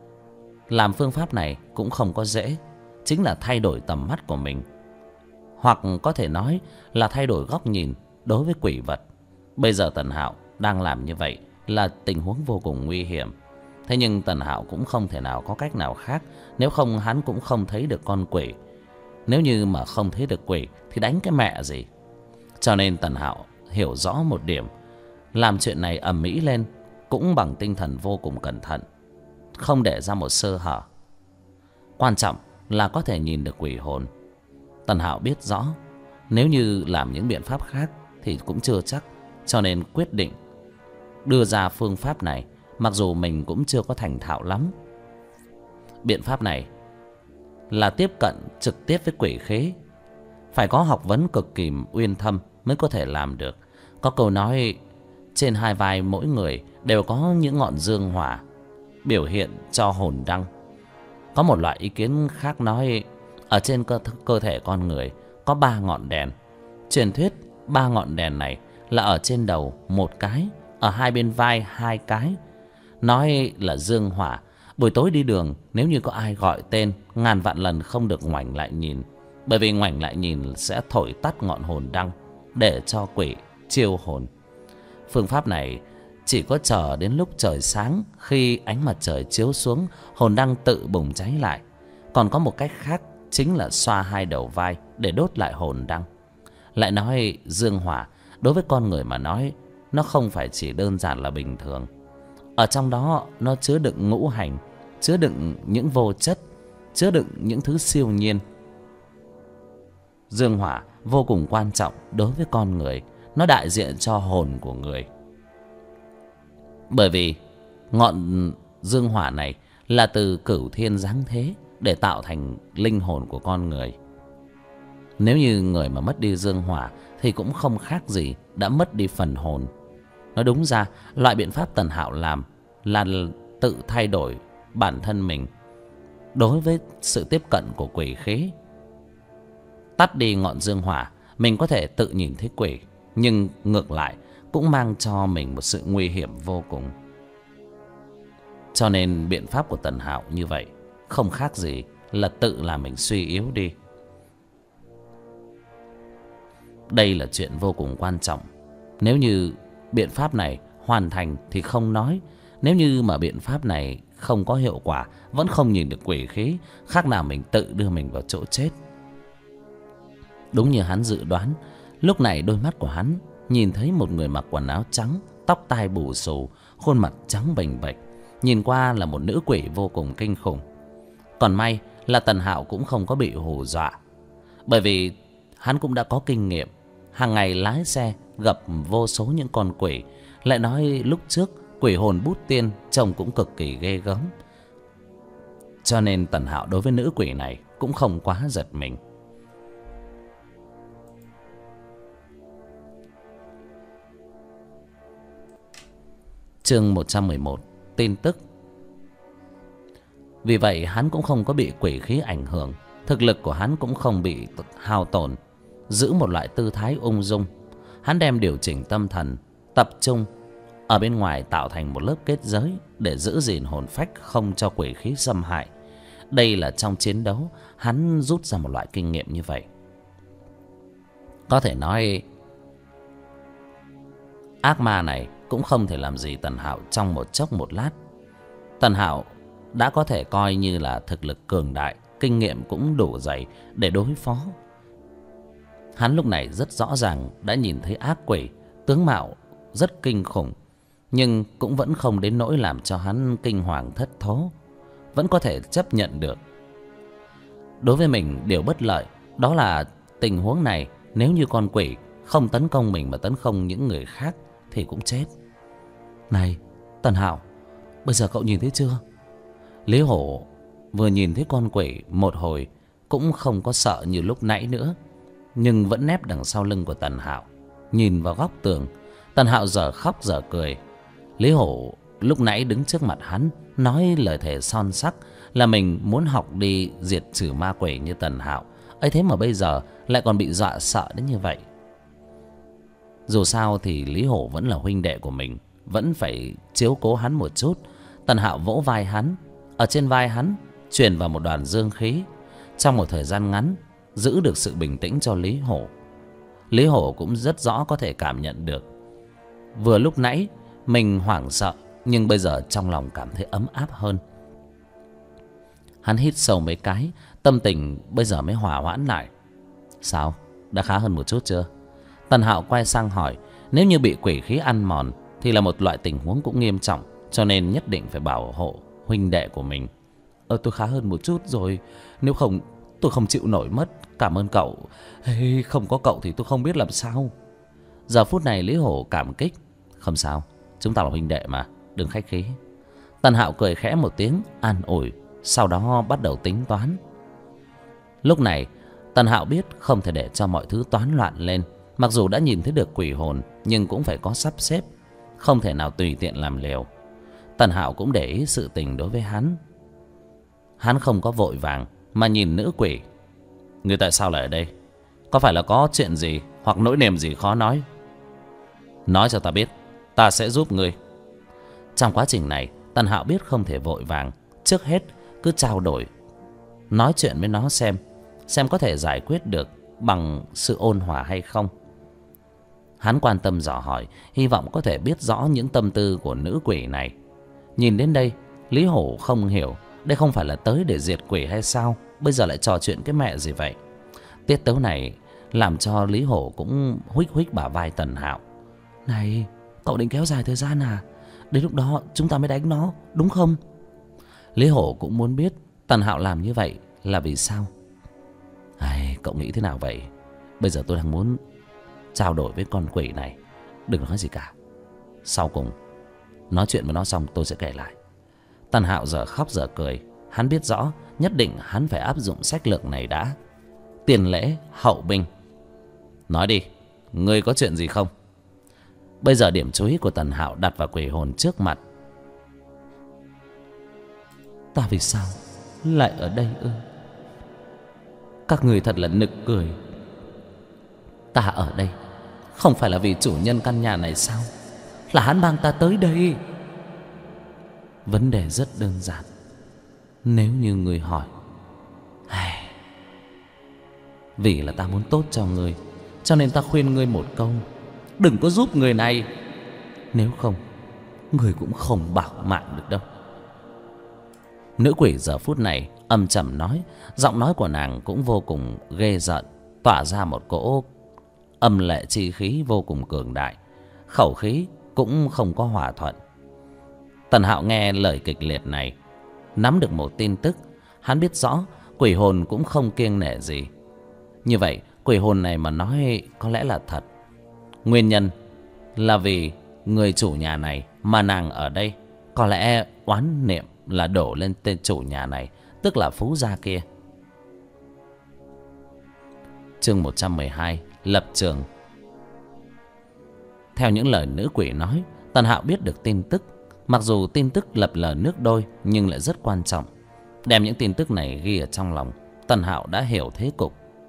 làm phương pháp này cũng không có dễ. Chính là thay đổi tầm mắt của mình, hoặc có thể nói là thay đổi góc nhìn đối với quỷ vật. Bây giờ Tần Hạo đang làm như vậy là tình huống vô cùng nguy hiểm. Thế nhưng Tần Hạo cũng không thể nào có cách nào khác, nếu không hắn cũng không thấy được con quỷ. Nếu như mà không thấy được quỷ thì đánh cái mẹ gì. Cho nên Tần Hạo hiểu rõ một điểm, làm chuyện này ầm ĩ lên cũng bằng tinh thần vô cùng cẩn thận, không để ra một sơ hở. Quan trọng là có thể nhìn được quỷ hồn. Tần Hạo biết rõ, nếu như làm những biện pháp khác thì cũng chưa chắc, cho nên quyết định đưa ra phương pháp này, mặc dù mình cũng chưa có thành thạo lắm. Biện pháp này là tiếp cận trực tiếp với quỷ khế, phải có học vấn cực kỳ uyên thâm mới có thể làm được. Có câu nói, trên hai vai mỗi người đều có những ngọn dương hỏa biểu hiện cho hồn đăng. Có một loại ý kiến khác nói, ở trên cơ thể con người có 3 ngọn đèn. Truyền thuyết 3 ngọn đèn này là ở trên đầu một cái, ở hai bên vai 2 cái. Nói là dương hỏa. Buổi tối đi đường, nếu như có ai gọi tên, ngàn vạn lần không được ngoảnh lại nhìn, bởi vì ngoảnh lại nhìn sẽ thổi tắt ngọn hồn đăng, để cho quỷ chiêu hồn. Phương pháp này chỉ có chờ đến lúc trời sáng, khi ánh mặt trời chiếu xuống, hồn đăng tự bùng cháy lại. Còn có một cách khác, chính là xoa hai đầu vai để đốt lại hồn đăng. Lại nói dương hỏa đối với con người mà nói, nó không phải chỉ đơn giản là bình thường. Ở trong đó nó chứa đựng ngũ hành, chứa đựng những vô chất, chứa đựng những thứ siêu nhiên. Dương hỏa vô cùng quan trọng đối với con người, nó đại diện cho hồn của người. Bởi vì ngọn dương hỏa này là từ cửu thiên giáng thế để tạo thành linh hồn của con người. Nếu như người mà mất đi dương hỏa thì cũng không khác gì đã mất đi phần hồn. Nói đúng ra, loại biện pháp Tần Hạo làm là tự thay đổi bản thân mình đối với sự tiếp cận của quỷ khí. Tắt đi ngọn dương hỏa, mình có thể tự nhìn thấy quỷ, nhưng ngược lại cũng mang cho mình một sự nguy hiểm vô cùng. Cho nên biện pháp của Tần Hạo như vậy không khác gì là tự làm mình suy yếu đi. Đây là chuyện vô cùng quan trọng. Nếu như biện pháp này hoàn thành thì không nói, nếu như mà biện pháp này không có hiệu quả, vẫn không nhìn được quỷ khí, khác nào mình tự đưa mình vào chỗ chết. Đúng như hắn dự đoán, lúc này đôi mắt của hắn nhìn thấy một người mặc quần áo trắng, tóc tai bù xù, khuôn mặt trắng bềnh bệch, nhìn qua là một nữ quỷ vô cùng kinh khủng. Còn may là Tần Hạo cũng không có bị hù dọa, bởi vì hắn cũng đã có kinh nghiệm, hàng ngày lái xe gặp vô số những con quỷ. Lại nói lúc trước quỷ hồn bút tiên trông cũng cực kỳ ghê gớm, cho nên Tần Hạo đối với nữ quỷ này cũng không quá giật mình. Chương 111. Tin tức. Vì vậy hắn cũng không có bị quỷ khí ảnh hưởng, thực lực của hắn cũng không bị hao tổn, giữ một loại tư thái ung dung. Hắn đem điều chỉnh tâm thần, tập trung ở bên ngoài, tạo thành một lớp kết giới để giữ gìn hồn phách không cho quỷ khí xâm hại. Đây là trong chiến đấu hắn rút ra một loại kinh nghiệm như vậy. Có thể nói ác ma này cũng không thể làm gì Tần Hạo trong một chốc một lát. Tần Hạo đã có thể coi như là thực lực cường đại, kinh nghiệm cũng đủ dày để đối phó. Hắn lúc này rất rõ ràng đã nhìn thấy ác quỷ, tướng mạo rất kinh khủng, nhưng cũng vẫn không đến nỗi làm cho hắn kinh hoàng thất thố, vẫn có thể chấp nhận được. Đối với mình, điều bất lợi đó là tình huống này, nếu như con quỷ không tấn công mình mà tấn công những người khác thì cũng chết. Này Tần Hạo, bây giờ cậu nhìn thấy chưa? Lý Hổ vừa nhìn thấy con quỷ một hồi cũng không có sợ như lúc nãy nữa, nhưng vẫn nép đằng sau lưng của Tần Hạo, nhìn vào góc tường. Tần Hạo giờ khóc giờ cười. Lý Hổ lúc nãy đứng trước mặt hắn nói lời thề son sắc là mình muốn học đi diệt trừ ma quỷ như Tần Hạo, ấy thế mà bây giờ lại còn bị dọa sợ đến như vậy. Dù sao thì Lý Hổ vẫn là huynh đệ của mình, vẫn phải chiếu cố hắn một chút. Tần Hạo vỗ vai hắn, ở trên vai hắn truyền vào một đoàn dương khí, trong một thời gian ngắn giữ được sự bình tĩnh cho Lý Hổ. Lý Hổ cũng rất rõ có thể cảm nhận được, vừa lúc nãy mình hoảng sợ, nhưng bây giờ trong lòng cảm thấy ấm áp hơn. Hắn hít sâu mấy cái, tâm tình bây giờ mới hòa hoãn lại. Sao, đã khá hơn một chút chưa? Tần Hạo quay sang hỏi. Nếu như bị quỷ khí ăn mòn thì là một loại tình huống cũng nghiêm trọng, cho nên nhất định phải bảo hộ huynh đệ của mình. Tôi khá hơn một chút rồi, nếu không tôi không chịu nổi mất. Cảm ơn cậu. Không có cậu thì tôi không biết làm sao. Giờ phút này Lý Hổ cảm kích. Không sao, chúng ta là huynh đệ mà, đừng khách khí. Tần Hạo cười khẽ một tiếng an ủi, sau đó bắt đầu tính toán. Lúc này Tần Hạo biết không thể để cho mọi thứ toán loạn lên. Mặc dù đã nhìn thấy được quỷ hồn, nhưng cũng phải có sắp xếp, không thể nào tùy tiện làm liều. Tần Hạo cũng để ý sự tình đối với hắn. Hắn không có vội vàng mà nhìn nữ quỷ. Ngươi tại sao lại ở đây? Có phải là có chuyện gì hoặc nỗi niềm gì khó nói? Nói cho ta biết, ta sẽ giúp ngươi. Trong quá trình này Tần Hạo biết không thể vội vàng, trước hết cứ trao đổi, nói chuyện với nó xem có thể giải quyết được bằng sự ôn hòa hay không. Hắn quan tâm dò hỏi, hy vọng có thể biết rõ những tâm tư của nữ quỷ này. Nhìn đến đây, Lý Hổ không hiểu, đây không phải là tới để diệt quỷ hay sao? Bây giờ lại trò chuyện cái mẹ gì vậy? Tiết tấu này làm cho Lý Hổ cũng huých huých bả vai Tần Hạo. Này, cậu định kéo dài thời gian à? Đến lúc đó chúng ta mới đánh nó, đúng không? Lý Hổ cũng muốn biết Tần Hạo làm như vậy là vì sao. Cậu nghĩ thế nào vậy? Bây giờ tôi đang muốn trao đổi với con quỷ này. Đừng nói gì cả, sau cùng nói chuyện với nó xong tôi sẽ kể lại. Tần Hạo giờ khóc giờ cười. Hắn biết rõ nhất định hắn phải áp dụng sách lược này đã. Tiền lễ hậu binh. Nói đi, ngươi có chuyện gì không? Bây giờ điểm chú ý của Tần Hạo đặt vào quỷ hồn trước mặt. Ta vì sao lại ở đây ư? Các người thật là nực cười. Ta ở đây không phải là vì chủ nhân căn nhà này sao? Là hắn mang ta tới đây. Vấn đề rất đơn giản. Nếu như người hỏi, vì là ta muốn tốt cho người, cho nên ta khuyên ngươi một câu, đừng có giúp người này. Nếu không, người cũng không bảo mạng được đâu. Nữ quỷ giờ phút này âm trầm nói. Giọng nói của nàng cũng vô cùng ghê rợn, tỏa ra một cỗ âm lệ chi khí vô cùng cường đại. Khẩu khí cũng không có hòa thuận. Tần Hạo nghe lời kịch liệt này, nắm được một tin tức. Hắn biết rõ quỷ hồn cũng không kiêng nể gì. Như vậy quỷ hồn này mà nói có lẽ là thật. Nguyên nhân là vì người chủ nhà này mà nàng ở đây, có lẽ oán niệm là đổ lên tên chủ nhà này, tức là Phú gia kia. Chương 112, lập trường. Theo những lời nữ quỷ nói, Tần Hạo biết được tin tức. Mặc dù tin tức lập lờ nước đôi nhưng lại rất quan trọng. Đem những tin tức này ghi ở trong lòng, Tần Hạo đã hiểu thế cục.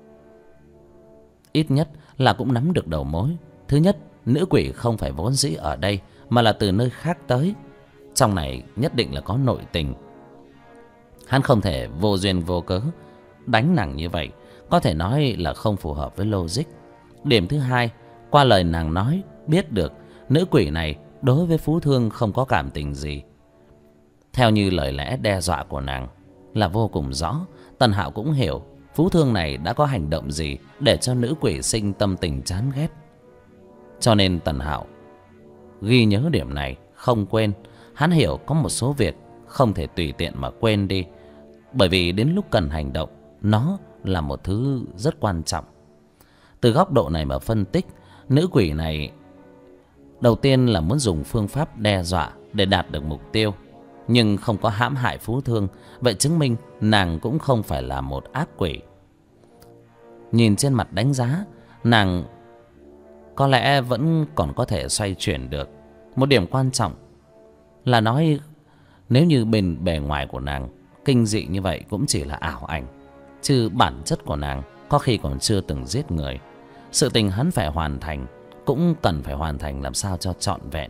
Ít nhất là cũng nắm được đầu mối. Thứ nhất, nữ quỷ không phải vốn dĩ ở đây mà là từ nơi khác tới. Trong này nhất định là có nội tình. Hắn không thể vô duyên vô cớ đánh nàng như vậy, có thể nói là không phù hợp với logic. Điểm thứ hai, qua lời nàng nói biết được nữ quỷ này đối với Phú Thương không có cảm tình gì. Theo như lời lẽ đe dọa của nàng là vô cùng rõ, Tần Hạo cũng hiểu Phú Thương này đã có hành động gì để cho nữ quỷ sinh tâm tình chán ghét. Cho nên Tần Hạo ghi nhớ điểm này không quên. Hắn hiểu có một số việc không thể tùy tiện mà quên đi, bởi vì đến lúc cần hành động, nó là một thứ rất quan trọng. Từ góc độ này mà phân tích, nữ quỷ này đầu tiên là muốn dùng phương pháp đe dọa để đạt được mục tiêu, nhưng không có hãm hại Phú Thương. Vậy chứng minh nàng cũng không phải là một ác quỷ. Nhìn trên mặt đánh giá, nàng có lẽ vẫn còn có thể xoay chuyển được. Một điểm quan trọng là nói nếu như bên bề ngoài của nàng kinh dị như vậy cũng chỉ là ảo ảnh, chứ bản chất của nàng có khi còn chưa từng giết người. Sự tình hắn phải hoàn thành cũng cần phải hoàn thành làm sao cho trọn vẹn.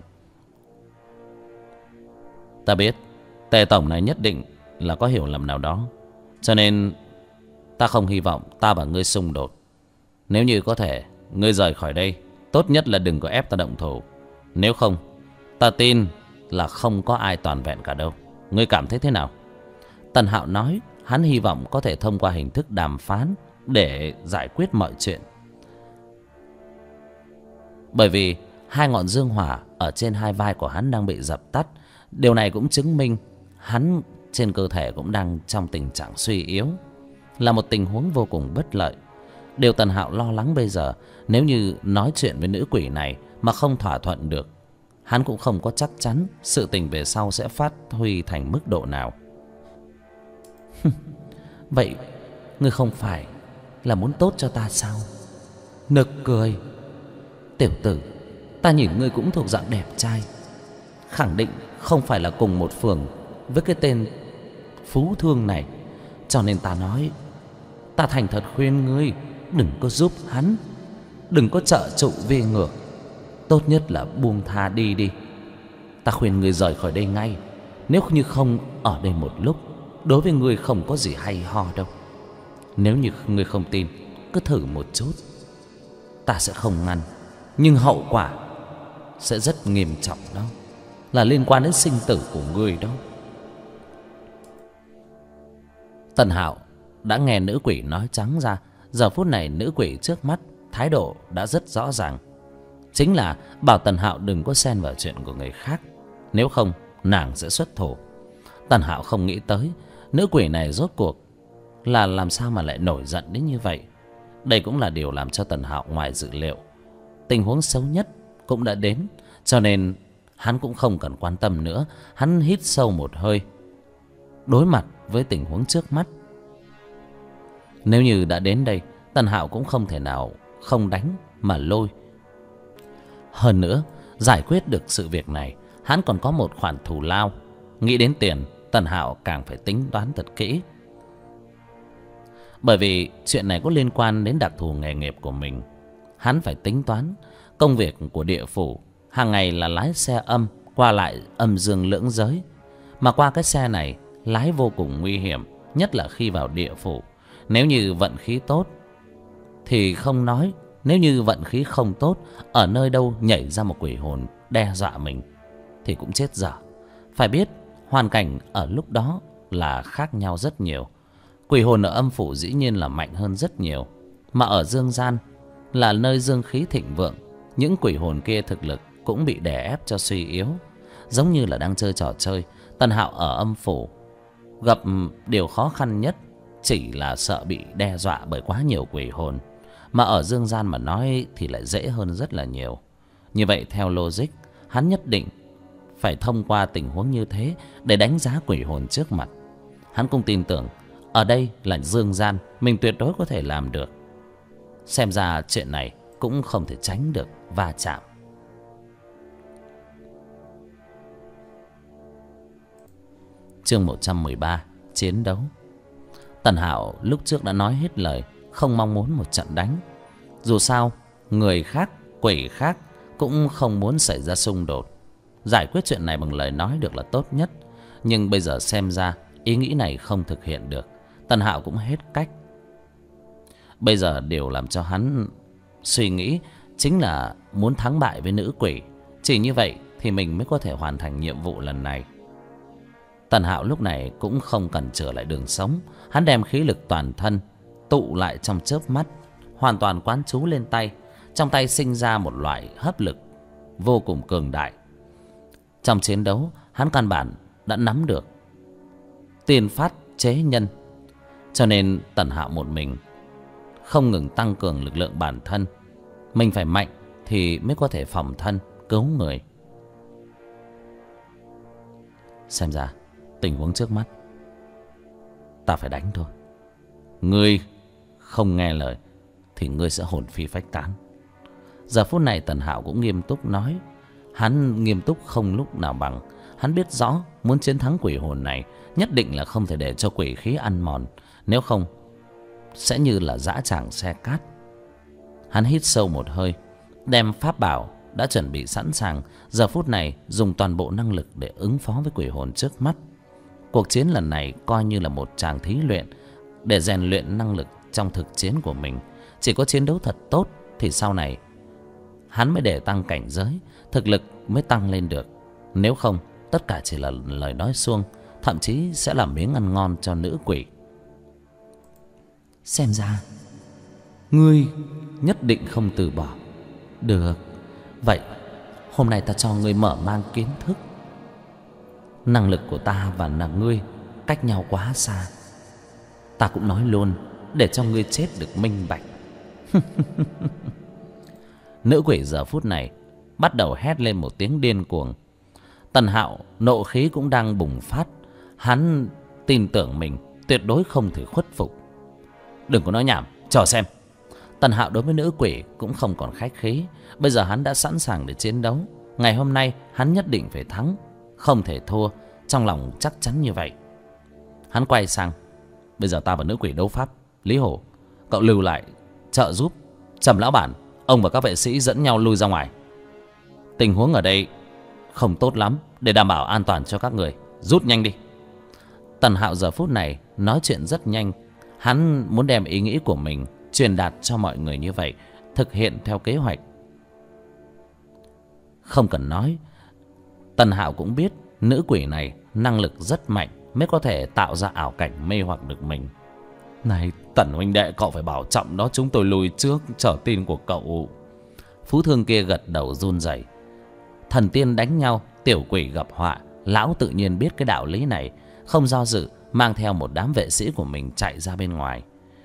Ta biết Tề tổng này nhất định là có hiểu lầm nào đó, cho nên ta không hy vọng ta và ngươi xung đột. Nếu như có thể, ngươi rời khỏi đây. Tốt nhất là đừng có ép ta động thủ. Nếu không, ta tin là không có ai toàn vẹn cả đâu. Ngươi cảm thấy thế nào? Tần Hạo nói hắn hy vọng có thể thông qua hình thức đàm phán để giải quyết mọi chuyện. Bởi vì hai ngọn dương hỏa ở trên hai vai của hắn đang bị dập tắt. Điều này cũng chứng minh hắn trên cơ thể cũng đang trong tình trạng suy yếu, là một tình huống vô cùng bất lợi. Điều Tần Hạo lo lắng bây giờ, nếu như nói chuyện với nữ quỷ này mà không thỏa thuận được, hắn cũng không có chắc chắn sự tình về sau sẽ phát huy thành mức độ nào. Vậy ngươi không phải là muốn tốt cho ta sao? Nực cười. Tiểu tử, ta nhìn ngươi cũng thuộc dạng đẹp trai, khẳng định không phải là cùng một phường với cái tên Phú Thương này. Cho nên ta nói, ta thành thật khuyên ngươi đừng có giúp hắn, đừng có trợ trụ vi ngược. Tốt nhất là buông tha đi. Ta khuyên ngươi rời khỏi đây ngay. Nếu như không ở đây một lúc, đối với ngươi không có gì hay ho đâu. Nếu như ngươi không tin, cứ thử một chút. Ta sẽ không ngăn, nhưng hậu quả sẽ rất nghiêm trọng đó, là liên quan đến sinh tử của ngươi đó. Tần Hạo đã nghe nữ quỷ nói trắng ra. Giờ phút này nữ quỷ trước mắt thái độ đã rất rõ ràng, chính là bảo Tần Hạo đừng có xen vào chuyện của người khác, nếu không nàng sẽ xuất thủ. Tần Hạo không nghĩ tới nữ quỷ này rốt cuộc là làm sao mà lại nổi giận đến như vậy. Đây cũng là điều làm cho Tần Hạo ngoài dự liệu. Tình huống xấu nhất cũng đã đến, cho nên hắn cũng không cần quan tâm nữa. Hắn hít sâu một hơi, đối mặt với tình huống trước mắt. Nếu như đã đến đây, Tần Hạo cũng không thể nào không đánh mà lôi. Hơn nữa, giải quyết được sự việc này, hắn còn có một khoản thù lao. Nghĩ đến tiền, Tần Hạo càng phải tính toán thật kỹ. Bởi vì chuyện này có liên quan đến đặc thù nghề nghiệp của mình. Hắn phải tính toán công việc của địa phủ hàng ngày là lái xe âm qua lại âm dương lưỡng giới. Mà qua cái xe này lái vô cùng nguy hiểm, nhất là khi vào địa phủ. Nếu như vận khí tốt thì không nói, nếu như vận khí không tốt, ở nơi đâu nhảy ra một quỷ hồn đe dọa mình thì cũng chết dở. Phải biết hoàn cảnh ở lúc đó là khác nhau rất nhiều. Quỷ hồn ở âm phủ dĩ nhiên là mạnh hơn rất nhiều, mà ở dương gian là nơi dương khí thịnh vượng, những quỷ hồn kia thực lực cũng bị đè ép cho suy yếu. Giống như là đang chơi trò chơi. Tần Hạo ở âm phủ gặp điều khó khăn nhất chỉ là sợ bị đe dọa bởi quá nhiều quỷ hồn, mà ở dương gian mà nói thì lại dễ hơn rất là nhiều. Như vậy theo logic, hắn nhất định phải thông qua tình huống như thế để đánh giá quỷ hồn trước mặt. Hắn cũng tin tưởng ở đây là dương gian, mình tuyệt đối có thể làm được. Xem ra chuyện này cũng không thể tránh được va chạm. Chương 113: Chiến đấu. Tần Hạo lúc trước đã nói hết lời, không mong muốn một trận đánh. Dù sao, người khác, quỷ khác cũng không muốn xảy ra xung đột. Giải quyết chuyện này bằng lời nói được là tốt nhất. Nhưng bây giờ xem ra ý nghĩ này không thực hiện được. Tần Hạo cũng hết cách. Bây giờ điều làm cho hắn suy nghĩ chính là muốn thắng bại với nữ quỷ. Chỉ như vậy thì mình mới có thể hoàn thành nhiệm vụ lần này. Tần Hạo lúc này cũng không cần trở lại đường sống. Hắn đem khí lực toàn thân tụ lại trong chớp mắt, hoàn toàn quán chú lên tay. Trong tay sinh ra một loại hấp lực vô cùng cường đại. Trong chiến đấu, hắn căn bản đã nắm được tiên phát chế nhân. Cho nên Tần Hạo một mình không ngừng tăng cường lực lượng bản thân. Mình phải mạnh thì mới có thể phòng thân, cứu người. Xem ra tình huống trước mắt ta phải đánh thôi. Ngươi không nghe lời thì ngươi sẽ hồn phi phách tán. Giờ phút này Tần Hạo cũng nghiêm túc nói. Hắn nghiêm túc không lúc nào bằng. Hắn biết rõ muốn chiến thắng quỷ hồn này nhất định là không thể để cho quỷ khí ăn mòn. Nếu không sẽ như là dã tràng xe cát. Hắn hít sâu một hơi, đem pháp bảo đã chuẩn bị sẵn sàng, giờ phút này dùng toàn bộ năng lực để ứng phó với quỷ hồn trước mắt. Cuộc chiến lần này coi như là một tràng thí luyện để rèn luyện năng lực trong thực chiến của mình. Chỉ có chiến đấu thật tốt thì sau này hắn mới để tăng cảnh giới, thực lực mới tăng lên được. Nếu không, tất cả chỉ là lời nói suông, thậm chí sẽ là miếng ăn ngon cho nữ quỷ. Xem ra ngươi nhất định không từ bỏ. Được, vậy hôm nay ta cho ngươi mở mang kiến thức. Năng lực của ta và ngươi cách nhau quá xa. Ta cũng nói luôn để cho ngươi chết được minh bạch. Nữ quỷ giờ phút này bắt đầu hét lên một tiếng điên cuồng. Tần Hạo nộ khí cũng đang bùng phát. Hắn tin tưởng mình tuyệt đối không thể khuất phục. Đừng có nói nhảm, chờ xem. Tần Hạo đối với nữ quỷ cũng không còn khách khí. Bây giờ hắn đã sẵn sàng để chiến đấu. Ngày hôm nay hắn nhất định phải thắng, không thể thua. Trong lòng chắc chắn như vậy. Hắn quay sang. Bây giờ ta và nữ quỷ đấu pháp. Lý Hổ, cậu lưu lại trợ giúp Trầm lão bản. Ông và các vệ sĩ dẫn nhau lui ra ngoài. Tình huống ở đây không tốt lắm. Để đảm bảo an toàn cho các người, rút nhanh đi. Tần Hạo giờ phút này nói chuyện rất nhanh. Hắn muốn đem ý nghĩ của mình truyền đạt cho mọi người như vậy, thực hiện theo kế hoạch. Không cần nói, Tần Hạo cũng biết nữ quỷ này năng lực rất mạnh, mới có thể tạo ra ảo cảnh mê hoặc được mình. Này Tần huynh đệ, cậu phải bảo trọng đó, chúng tôi lùi trước, chờ tin của cậu. Phú thương kia gật đầu run rẩy. Thần tiên đánh nhau, tiểu quỷ gặp họa. Lão tự nhiên biết cái đạo lý này, không do dự mang theo một đám vệ sĩ của mình chạy ra bên ngoài.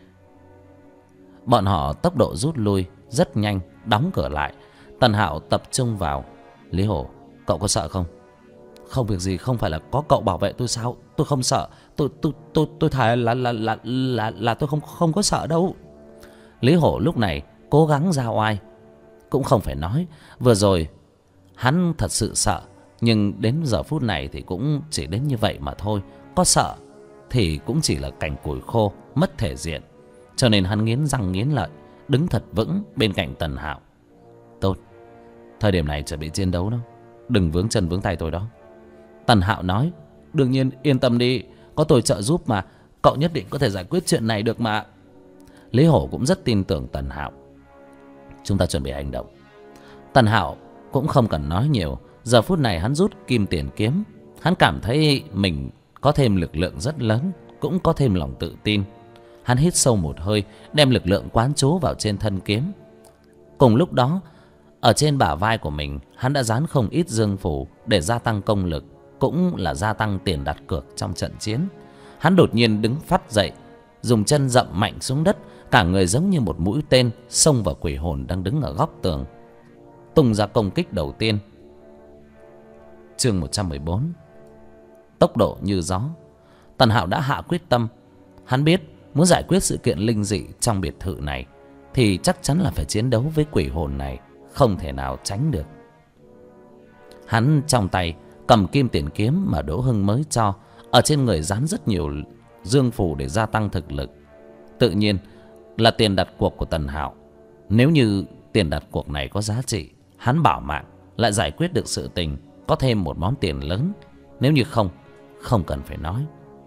Bọn họ tốc độ rút lui rất nhanh, đóng cửa lại. Tần Hạo tập trung vào. Lý Hổ, cậu có sợ không? Không việc gì, không phải là có cậu bảo vệ tôi sao? Tôi không sợ. Tôi thà là tôi không có sợ đâu. Lý Hổ lúc này cố gắng ra oai. Cũng không phải nói, vừa rồi hắn thật sự sợ, nhưng đến giờ phút này thì cũng chỉ đến như vậy mà thôi. Có sợ thì cũng chỉ là cành củi khô, mất thể diện. Cho nên hắn nghiến răng nghiến lợi, đứng thật vững bên cạnh Tần Hạo. Tốt, thời điểm này chuẩn bị chiến đấu đó, đừng vướng chân vướng tay tôi đó. Tần Hạo nói. Đương nhiên, yên tâm đi, có tôi trợ giúp mà. Cậu nhất định có thể giải quyết chuyện này được mà. Lý Hổ cũng rất tin tưởng Tần Hạo. Chúng ta chuẩn bị hành động. Tần Hạo cũng không cần nói nhiều. Giờ phút này hắn rút kim tiền kiếm. Hắn cảm thấy mình có thêm lực lượng rất lớn, cũng có thêm lòng tự tin. Hắn hít sâu một hơi, đem lực lượng quán chú vào trên thân kiếm. Cùng lúc đó, ở trên bả vai của mình, hắn đã dán không ít dương phủ để gia tăng công lực, cũng là gia tăng tiền đặt cược trong trận chiến. Hắn đột nhiên đứng phắt dậy, dùng chân dậm mạnh xuống đất, cả người giống như một mũi tên xông vào quỷ hồn đang đứng ở góc tường, tung ra công kích đầu tiên. Chương 114. Tốc độ như gió. Tần Hạo đã hạ quyết tâm. Hắn biết muốn giải quyết sự kiện linh dị trong biệt thự này thì chắc chắn là phải chiến đấu với quỷ hồn này, không thể nào tránh được. Hắn trong tay cầm kim tiền kiếm mà Đỗ Hưng mới cho, ở trên người dán rất nhiều dương phù để gia tăng thực lực. Tự nhiên là tiền đặt cuộc của Tần Hạo. Nếu như tiền đặt cuộc này có giá trị, hắn bảo mạng lại giải quyết được sự tình, có thêm một món tiền lớn. Nếu như không cần phải nói.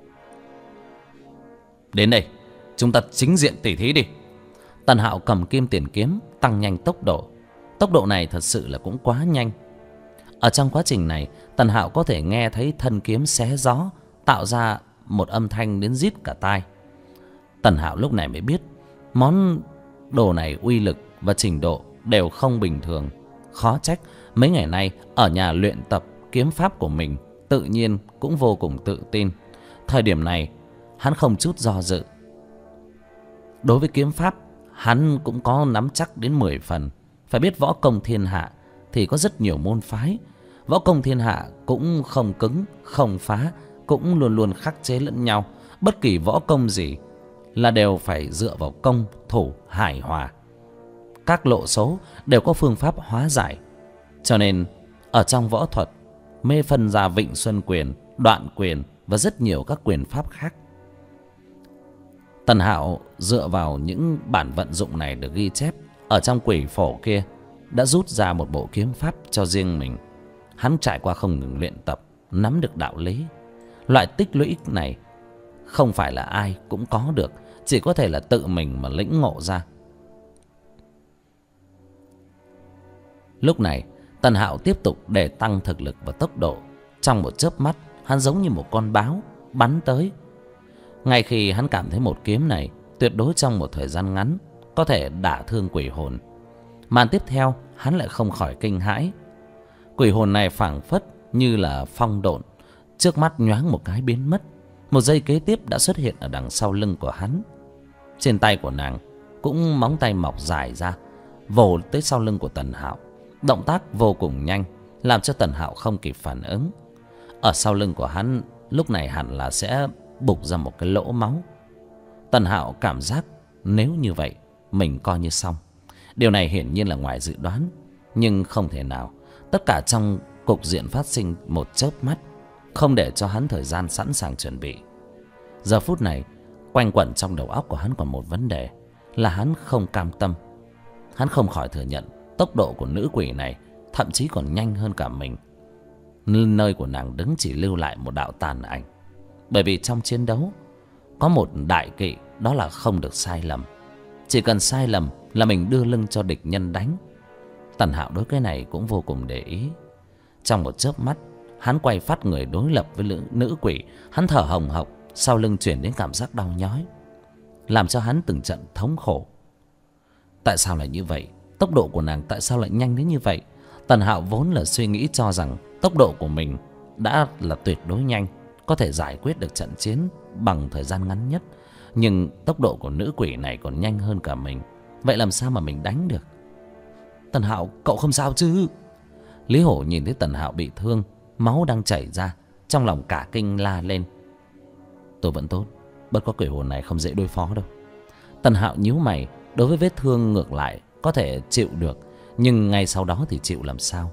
Đến đây, chúng ta chính diện tỉ thí đi. Tần Hạo cầm kim tiền kiếm, tăng nhanh tốc độ. Tốc độ này thật sự là cũng quá nhanh. Ở trong quá trình này, Tần Hạo có thể nghe thấy thân kiếm xé gió tạo ra một âm thanh đến rít cả tai. Tần Hạo lúc này mới biết món đồ này uy lực và trình độ đều không bình thường. Khó trách mấy ngày nay ở nhà luyện tập kiếm pháp của mình tự nhiên cũng vô cùng tự tin. Thời điểm này hắn không chút do dự. Đối với kiếm pháp hắn cũng có nắm chắc đến 10 phần. Phải biết võ công thiên hạ thì có rất nhiều môn phái. Võ công thiên hạ cũng không cứng không phá, cũng luôn luôn khắc chế lẫn nhau. Bất kỳ võ công gì là đều phải dựa vào công thủ hài hòa. Các lộ số đều có phương pháp hóa giải. Cho nên ở trong võ thuật mê phân ra Vịnh Xuân Quyền, Đoạn Quyền và rất nhiều các quyền pháp khác. Tần Hạo dựa vào những bản vận dụng này được ghi chép ở trong quỷ phổ kia, đã rút ra một bộ kiếm pháp cho riêng mình. Hắn trải qua không ngừng luyện tập, nắm được đạo lý. Loại tích lũy này không phải là ai cũng có được, chỉ có thể là tự mình mà lĩnh ngộ ra. Lúc này Tần Hạo tiếp tục để tăng thực lực và tốc độ. Trong một chớp mắt hắn giống như một con báo bắn tới. Ngay khi hắn cảm thấy một kiếm này tuyệt đối trong một thời gian ngắn có thể đả thương quỷ hồn, màn tiếp theo hắn lại không khỏi kinh hãi. Quỷ hồn này phảng phất như là phong độn, trước mắt nhoáng một cái biến mất. Một giây kế tiếp đã xuất hiện ở đằng sau lưng của hắn. Trên tay của nàng cũng móng tay mọc dài ra, vồ tới sau lưng của Tần Hạo. Động tác vô cùng nhanh, làm cho Tần Hạo không kịp phản ứng. Ở sau lưng của hắn lúc này hẳn là sẽ bục ra một cái lỗ máu. Tần Hạo cảm giác nếu như vậy mình coi như xong. Điều này hiển nhiên là ngoài dự đoán, nhưng không thể nào. Tất cả trong cục diện phát sinh một chớp mắt, không để cho hắn thời gian sẵn sàng chuẩn bị. Giờ phút này quanh quẩn trong đầu óc của hắn còn một vấn đề, là hắn không cam tâm. Hắn không khỏi thừa nhận tốc độ của nữ quỷ này thậm chí còn nhanh hơn cả mình. Nơi của nàng đứng chỉ lưu lại một đạo tàn ảnh. Bởi vì trong chiến đấu có một đại kỵ, đó là không được sai lầm. Chỉ cần sai lầm là mình đưa lưng cho địch nhân đánh. Tần Hạo đối cái này cũng vô cùng để ý. Trong một chớp mắt hắn quay phát người đối lập với nữ quỷ. Hắn thở hồng hộc, sau lưng chuyển đến cảm giác đau nhói, làm cho hắn từng trận thống khổ. Tại sao lại như vậy? Tốc độ của nàng tại sao lại nhanh đến như vậy? Tần Hạo vốn là suy nghĩ cho rằng tốc độ của mình đã là tuyệt đối nhanh, có thể giải quyết được trận chiến bằng thời gian ngắn nhất. Nhưng tốc độ của nữ quỷ này còn nhanh hơn cả mình. Vậy làm sao mà mình đánh được? Tần Hạo, cậu không sao chứ? Lý Hổ nhìn thấy Tần Hạo bị thương, máu đang chảy ra, trong lòng cả kinh la lên. Tôi vẫn tốt, bất có quỷ hồn này không dễ đối phó đâu. Tần Hạo nhíu mày, đối với vết thương ngược lại có thể chịu được, nhưng ngay sau đó thì chịu làm sao?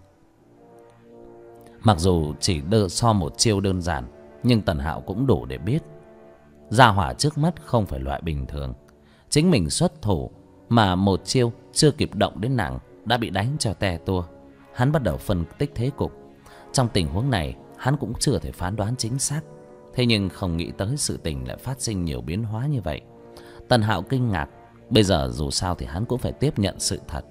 Mặc dù chỉ so một chiêu đơn giản, nhưng Tần Hạo cũng đủ để biết gia hỏa trước mắt không phải loại bình thường. Chính mình xuất thủ mà một chiêu chưa kịp động đến nàng đã bị đánh cho te tua. Hắn bắt đầu phân tích thế cục. Trong tình huống này hắn cũng chưa thể phán đoán chính xác. Thế nhưng không nghĩ tới sự tình lại phát sinh nhiều biến hóa như vậy. Tần Hạo kinh ngạc. Bây giờ dù sao thì hắn cũng phải tiếp nhận sự thật.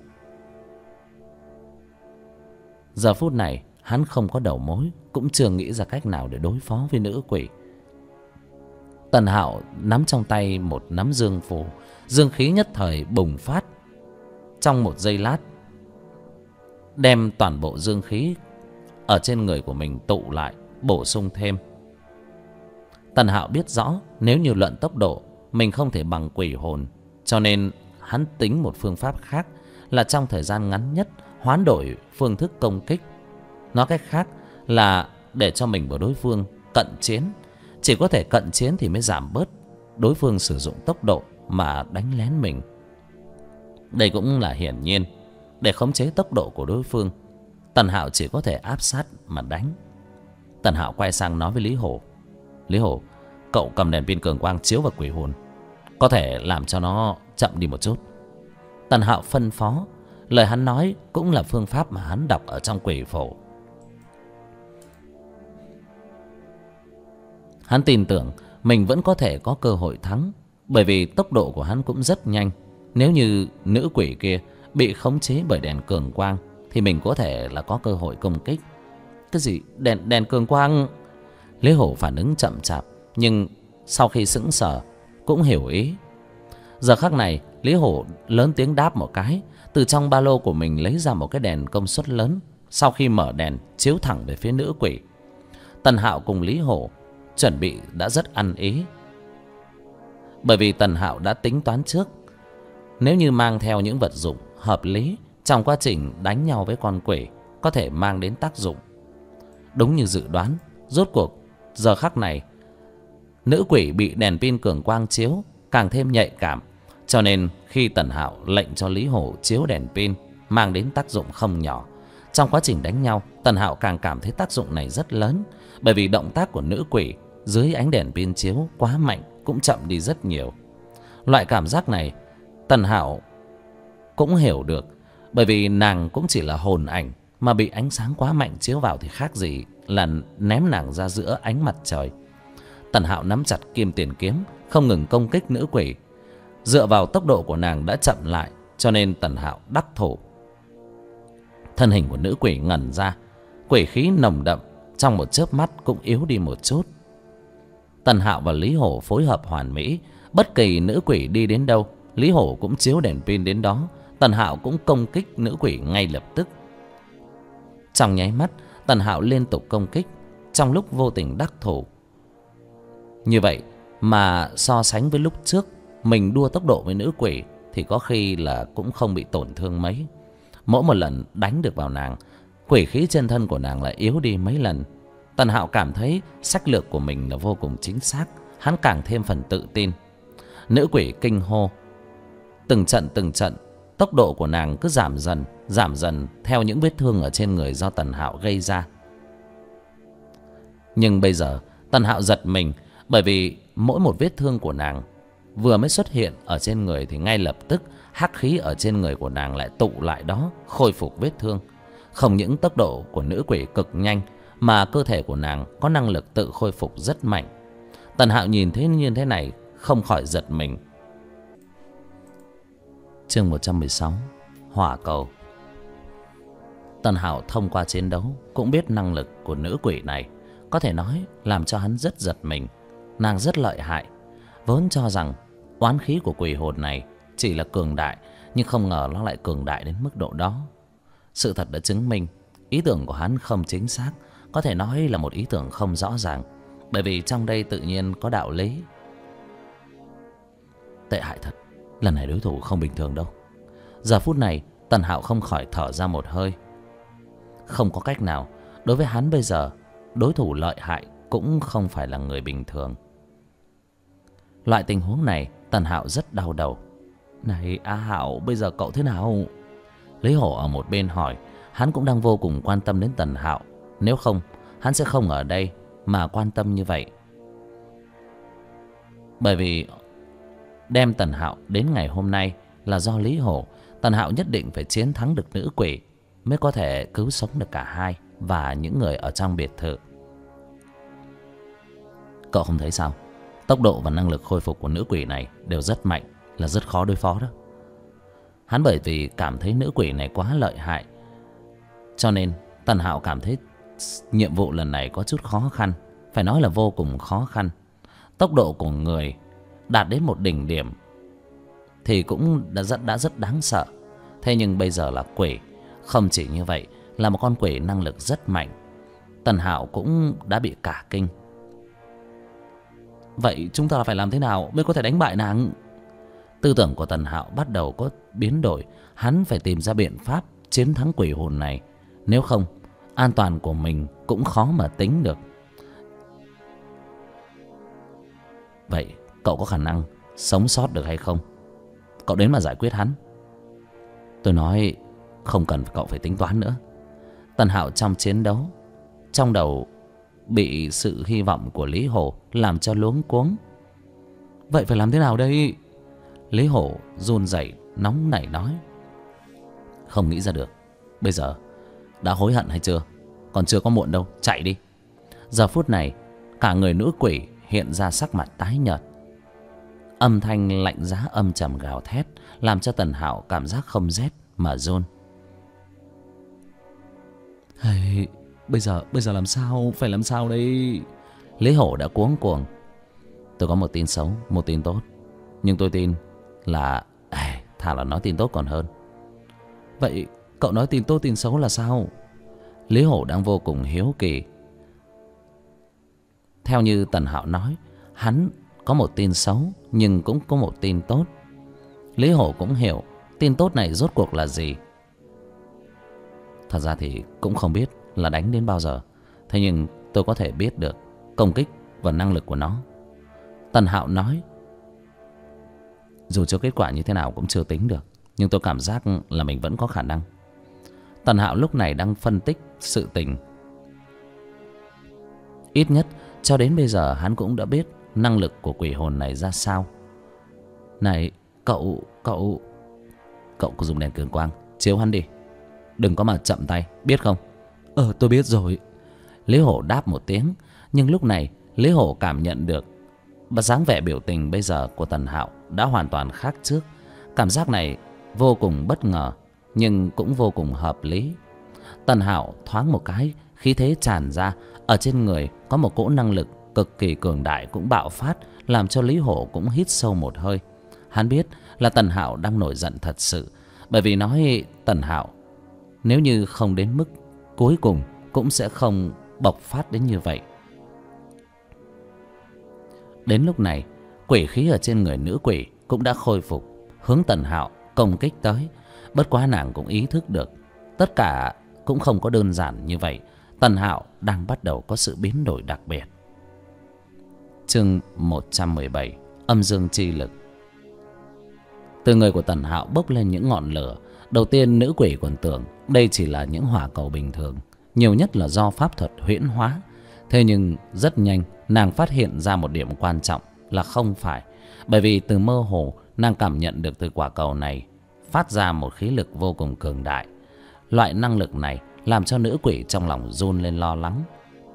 Giờ phút này hắn không có đầu mối, cũng chưa nghĩ ra cách nào để đối phó với nữ quỷ. Tần Hạo nắm trong tay một nắm dương phù, dương khí nhất thời bùng phát. Trong một giây lát, đem toàn bộ dương khí ở trên người của mình tụ lại, bổ sung thêm. Tần Hạo biết rõ nếu như luận tốc độ mình không thể bằng quỷ hồn, cho nên hắn tính một phương pháp khác, là trong thời gian ngắn nhất hoán đổi phương thức công kích. Nói cách khác là để cho mình và đối phương cận chiến. Chỉ có thể cận chiến thì mới giảm bớt đối phương sử dụng tốc độ mà đánh lén mình. Đây cũng là hiển nhiên. Để khống chế tốc độ của đối phương, Tần Hạo chỉ có thể áp sát mà đánh. Tần Hạo quay sang nói với Lý Hổ. Lý Hổ, cậu cầm đèn pin cường quang chiếu vào quỷ hồn, có thể làm cho nó chậm đi một chút. Tần Hạo phân phó. Lời hắn nói cũng là phương pháp mà hắn đọc ở trong quỷ phổ. Hắn tin tưởng mình vẫn có thể có cơ hội thắng, bởi vì tốc độ của hắn cũng rất nhanh. Nếu như nữ quỷ kia bị khống chế bởi đèn cường quang thì mình có thể là có cơ hội công kích. Cái gì? Đèn cường quang? Lý Hổ phản ứng chậm chạp, nhưng sau khi sững sờ cũng hiểu ý. Giờ khắc này Lý Hổ lớn tiếng đáp một cái, từ trong ba lô của mình lấy ra một cái đèn công suất lớn. Sau khi mở đèn chiếu thẳng về phía nữ quỷ. Tần Hạo cùng Lý Hổ chuẩn bị đã rất ăn ý, bởi vì Tần Hạo đã tính toán trước, nếu như mang theo những vật dụng hợp lý trong quá trình đánh nhau với con quỷ có thể mang đến tác dụng. Đúng như dự đoán, rốt cuộc giờ khắc này nữ quỷ bị đèn pin cường quang chiếu càng thêm nhạy cảm, cho nên khi Tần Hạo lệnh cho Lý Hổ chiếu đèn pin mang đến tác dụng không nhỏ. Trong quá trình đánh nhau, Tần Hạo càng cảm thấy tác dụng này rất lớn, bởi vì động tác của nữ quỷ dưới ánh đèn pin chiếu quá mạnh cũng chậm đi rất nhiều. Loại cảm giác này Tần Hạo cũng hiểu được, bởi vì nàng cũng chỉ là hồn ảnh, mà bị ánh sáng quá mạnh chiếu vào thì khác gì là ném nàng ra giữa ánh mặt trời. Tần Hạo nắm chặt kim tiền kiếm, không ngừng công kích nữ quỷ. Dựa vào tốc độ của nàng đã chậm lại, cho nên Tần Hạo đắc thủ. Thân hình của nữ quỷ ngẩn ra, quỷ khí nồng đậm trong một chớp mắt cũng yếu đi một chút. Tần Hạo và Lý Hổ phối hợp hoàn mỹ, bất kỳ nữ quỷ đi đến đâu, Lý Hổ cũng chiếu đèn pin đến đó. Tần Hạo cũng công kích nữ quỷ ngay lập tức. Trong nháy mắt, Tần Hạo liên tục công kích, trong lúc vô tình đắc thủ. Như vậy mà so sánh với lúc trước mình đua tốc độ với nữ quỷ thì có khi là cũng không bị tổn thương mấy. Mỗi một lần đánh được vào nàng, quỷ khí trên thân của nàng lại yếu đi mấy lần. Tần Hạo cảm thấy sách lược của mình là vô cùng chính xác, hắn càng thêm phần tự tin. Nữ quỷ kinh hô, từng trận tốc độ của nàng cứ giảm dần theo những vết thương ở trên người do Tần Hạo gây ra. Nhưng bây giờ Tần Hạo giật mình, bởi vì mỗi một vết thương của nàng vừa mới xuất hiện ở trên người thì ngay lập tức hắc khí ở trên người của nàng lại tụ lại đó, khôi phục vết thương. Không những tốc độ của nữ quỷ cực nhanh, mà cơ thể của nàng có năng lực tự khôi phục rất mạnh. Tần Hạo nhìn thấy như thế này không khỏi giật mình. Chương 116, Hỏa cầu. Tần Hạo thông qua chiến đấu cũng biết năng lực của nữ quỷ này, có thể nói làm cho hắn rất giật mình. Nàng rất lợi hại. Vốn cho rằng oán khí của quỷ hồn này chỉ là cường đại, nhưng không ngờ nó lại cường đại đến mức độ đó. Sự thật đã chứng minh ý tưởng của hắn không chính xác, có thể nói là một ý tưởng không rõ ràng, bởi vì trong đây tự nhiên có đạo lý. Tệ hại thật, lần này đối thủ không bình thường đâu. Giờ phút này Tần Hạo không khỏi thở ra một hơi. Không có cách nào, đối với hắn bây giờ đối thủ lợi hại cũng không phải là người bình thường. Loại tình huống này Tần Hạo rất đau đầu. Này A Hạo, bây giờ cậu thế nào? Lý Hổ ở một bên hỏi. Hắn cũng đang vô cùng quan tâm đến Tần Hạo, nếu không hắn sẽ không ở đây mà quan tâm như vậy. Bởi vì đem Tần Hạo đến ngày hôm nay là do Lý Hổ. Tần Hạo nhất định phải chiến thắng được nữ quỷ mới có thể cứu sống được cả hai và những người ở trong biệt thự. Cậu không thấy sao? Tốc độ và năng lực khôi phục của nữ quỷ này đều rất mạnh, là rất khó đối phó đó. Hắn bởi vì cảm thấy nữ quỷ này quá lợi hại, cho nên Tần Hạo cảm thấy nhiệm vụ lần này có chút khó khăn, phải nói là vô cùng khó khăn. Tốc độ của người đạt đến một đỉnh điểm thì cũng đã rất đáng sợ. Thế nhưng bây giờ là quỷ, không chỉ như vậy, là một con quỷ năng lực rất mạnh. Tần Hạo cũng đã bị cả kinh. Vậy chúng ta phải làm thế nào mới có thể đánh bại nàng? Tư tưởng của Tần Hạo bắt đầu có biến đổi. Hắn phải tìm ra biện pháp chiến thắng quỷ hồn này, nếu không an toàn của mình cũng khó mà tính được. Vậy cậu có khả năng sống sót được hay không? Cậu đến mà giải quyết hắn. Tôi nói không cần cậu phải tính toán nữa. Tần Hạo trong chiến đấu, trong đầu bị sự hy vọng của Lý Hổ làm cho luống cuống. Vậy phải làm thế nào đây? Lý Hổ run rẩy nóng nảy nói. Không nghĩ ra được. Bây giờ đã hối hận hay chưa? Còn chưa có muộn đâu, chạy đi. Giờ phút này cả người nữ quỷ hiện ra sắc mặt tái nhợt. Âm thanh lạnh giá âm trầm gào thét làm cho Tần Hạo cảm giác không rét mà run. Hey, bây giờ làm sao? Phải làm sao đây? Lý Hổ đã cuống cuồng. Tôi có một tin xấu, một tin tốt. Nhưng tôi tin là thà là nói tin tốt còn hơn. Vậy cậu nói tin tốt tin xấu là sao? Lý Hổ đang vô cùng hiếu kỳ. Theo như Tần Hạo nói, hắn có một tin xấu nhưng cũng có một tin tốt. Lý Hổ cũng hiểu tin tốt này rốt cuộc là gì. Thật ra thì cũng không biết là đánh đến bao giờ. Thế nhưng tôi có thể biết được công kích và năng lực của nó. Tần Hạo nói. Dù cho kết quả như thế nào cũng chưa tính được, nhưng tôi cảm giác là mình vẫn có khả năng. Tần Hạo lúc này đang phân tích sự tình. Ít nhất cho đến bây giờ hắn cũng đã biết năng lực của quỷ hồn này ra sao. Này cậu có dùng đèn cường quang chiếu hắn đi, đừng có mà chậm tay, biết không? Tôi biết rồi. Lý Hổ đáp một tiếng. Nhưng lúc này Lý Hổ cảm nhận được dáng vẻ biểu tình bây giờ của Tần Hạo đã hoàn toàn khác trước. Cảm giác này vô cùng bất ngờ nhưng cũng vô cùng hợp lý. Tần Hạo thoáng một cái, khí thế tràn ra. Ở trên người có một cỗ năng lực cực kỳ cường đại cũng bạo phát, làm cho Lý Hổ cũng hít sâu một hơi. Hắn biết là Tần Hạo đang nổi giận thật sự, bởi vì nói Tần Hạo nếu như không đến mức cuối cùng cũng sẽ không bộc phát đến như vậy. Đến lúc này, quỷ khí ở trên người nữ quỷ cũng đã khôi phục, hướng Tần Hạo công kích tới. Bất quá nàng cũng ý thức được tất cả cũng không có đơn giản như vậy. Tần Hạo đang bắt đầu có sự biến đổi đặc biệt. Chương 117: Âm dương chi lực. Từ người của Tần Hạo bốc lên những ngọn lửa. Đầu tiên nữ quỷ còn tưởng đây chỉ là những hỏa cầu bình thường, nhiều nhất là do pháp thuật huyễn hóa. Thế nhưng rất nhanh nàng phát hiện ra một điểm quan trọng là không phải. Bởi vì từ mơ hồ nàng cảm nhận được từ quả cầu này phát ra một khí lực vô cùng cường đại. Loại năng lực này làm cho nữ quỷ trong lòng run lên lo lắng.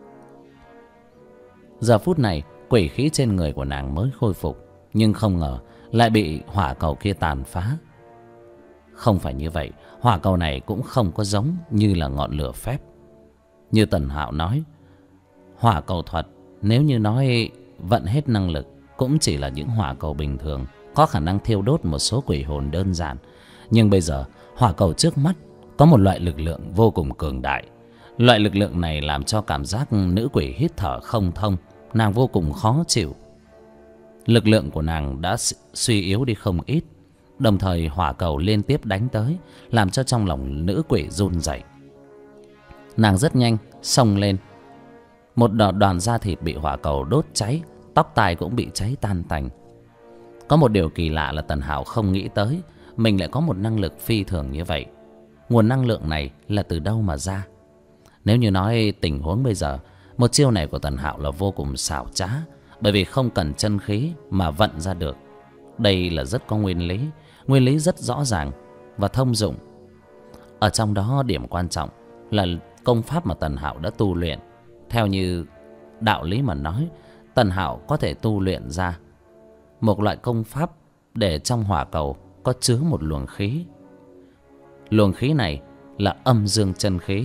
Giờ phút này quỷ khí trên người của nàng mới khôi phục, nhưng không ngờ lại bị hỏa cầu kia tàn phá. Không phải như vậy, hỏa cầu này cũng không có giống như là ngọn lửa phép. Như Tần Hạo nói, hỏa cầu thuật nếu như nói vận hết năng lực cũng chỉ là những hỏa cầu bình thường, có khả năng thiêu đốt một số quỷ hồn đơn giản. Nhưng bây giờ hỏa cầu trước mắt có một loại lực lượng vô cùng cường đại. Loại lực lượng này làm cho cảm giác nữ quỷ hít thở không thông, nàng vô cùng khó chịu. Lực lượng của nàng đã suy yếu đi không ít. Đồng thời hỏa cầu liên tiếp đánh tới, làm cho trong lòng nữ quỷ run rẩy. Nàng rất nhanh xông lên. Một đoàn da thịt bị hỏa cầu đốt cháy, tóc tai cũng bị cháy tan tành. Có một điều kỳ lạ là Tần Hạo không nghĩ tới mình lại có một năng lực phi thường như vậy. Nguồn năng lượng này là từ đâu mà ra? Nếu như nói tình huống bây giờ, một chiêu này của Tần Hạo là vô cùng xảo trá, bởi vì không cần chân khí mà vận ra được. Đây là rất có nguyên lý rất rõ ràng và thông dụng. Ở trong đó điểm quan trọng là công pháp mà Tần Hạo đã tu luyện. Theo như đạo lý mà nói, Tần Hạo có thể tu luyện ra một loại công pháp để trong hỏa cầu có chứa một luồng khí. Luồng khí này là âm dương chân khí.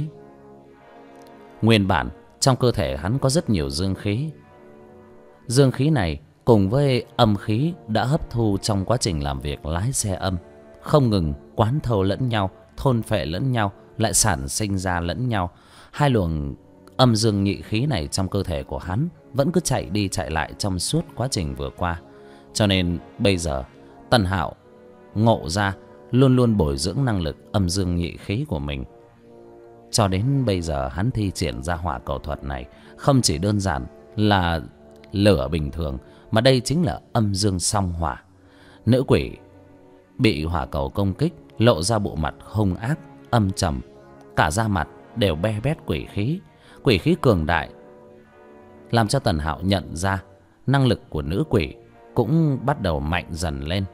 Nguyên bản trong cơ thể hắn có rất nhiều dương khí. Dương khí này cùng với âm khí đã hấp thu trong quá trình làm việc lái xe âm, không ngừng quán thâu lẫn nhau, thôn phệ lẫn nhau, lại sản sinh ra lẫn nhau. Hai luồng âm dương nhị khí này trong cơ thể của hắn vẫn cứ chạy đi chạy lại trong suốt quá trình vừa qua. Cho nên bây giờ Tần Hạo ngộ ra luôn luôn bồi dưỡng năng lực âm dương nhị khí của mình. Cho đến bây giờ hắn thi triển ra hỏa cầu thuật này không chỉ đơn giản là lửa bình thường, mà đây chính là âm dương song hỏa. Nữ quỷ bị hỏa cầu công kích lộ ra bộ mặt hung ác, âm trầm, cả da mặt đều be bét quỷ khí cường đại, làm cho Tần Hạo nhận ra năng lực của nữ quỷ cũng bắt đầu mạnh dần lên.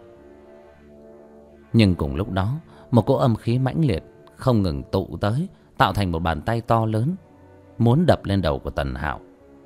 Nhưng cùng lúc đó, một cỗ âm khí mãnh liệt không ngừng tụ tới, tạo thành một bàn tay to lớn muốn đập lên đầu của Tần Hạo.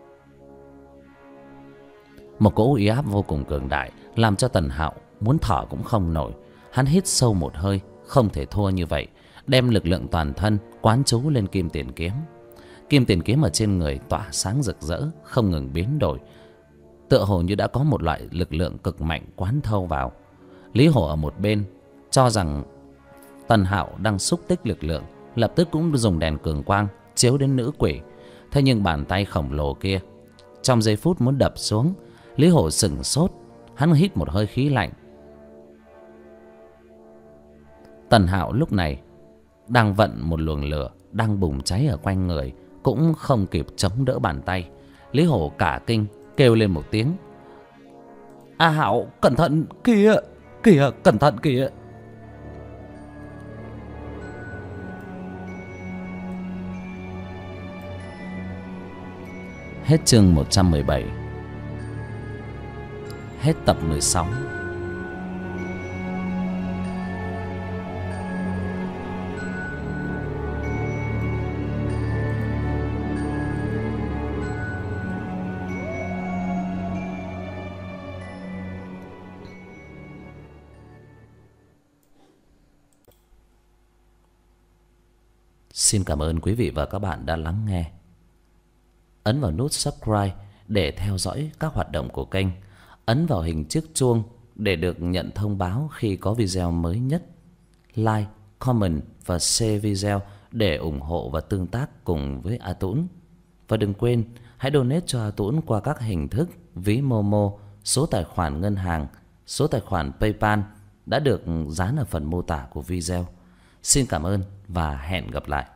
Một cỗ uy áp vô cùng cường đại làm cho Tần Hạo muốn thở cũng không nổi. Hắn hít sâu một hơi, không thể thua như vậy, đem lực lượng toàn thân quán trú lên kim tiền kiếm. Kim tiền kiếm ở trên người tỏa sáng rực rỡ, không ngừng biến đổi, tựa hồ như đã có một loại lực lượng cực mạnh quán thâu vào. Lý Hổ ở một bên cho rằng Tần Hạo đang xúc tích lực lượng, lập tức cũng dùng đèn cường quang chiếu đến nữ quỷ. Thế nhưng bàn tay khổng lồ kia trong giây phút muốn đập xuống, Lý Hổ sửng sốt, hắn hít một hơi khí lạnh. Tần Hạo lúc này đang vận một luồng lửa đang bùng cháy ở quanh người, cũng không kịp chống đỡ bàn tay. Lý Hổ cả kinh kêu lên một tiếng: A Hạo, cẩn thận kìa, kìa, cẩn thận kìa. Hết chương 117. Hết tập 16. Xin cảm ơn quý vị và các bạn đã lắng nghe. Ấn vào nút subscribe để theo dõi các hoạt động của kênh. Ấn vào hình chiếc chuông để được nhận thông báo khi có video mới nhất. Like, comment và share video để ủng hộ và tương tác cùng với A Tũng. Và đừng quên hãy donate cho A Tũng qua các hình thức ví Momo, số tài khoản ngân hàng, số tài khoản PayPal đã được dán ở phần mô tả của video. Xin cảm ơn và hẹn gặp lại.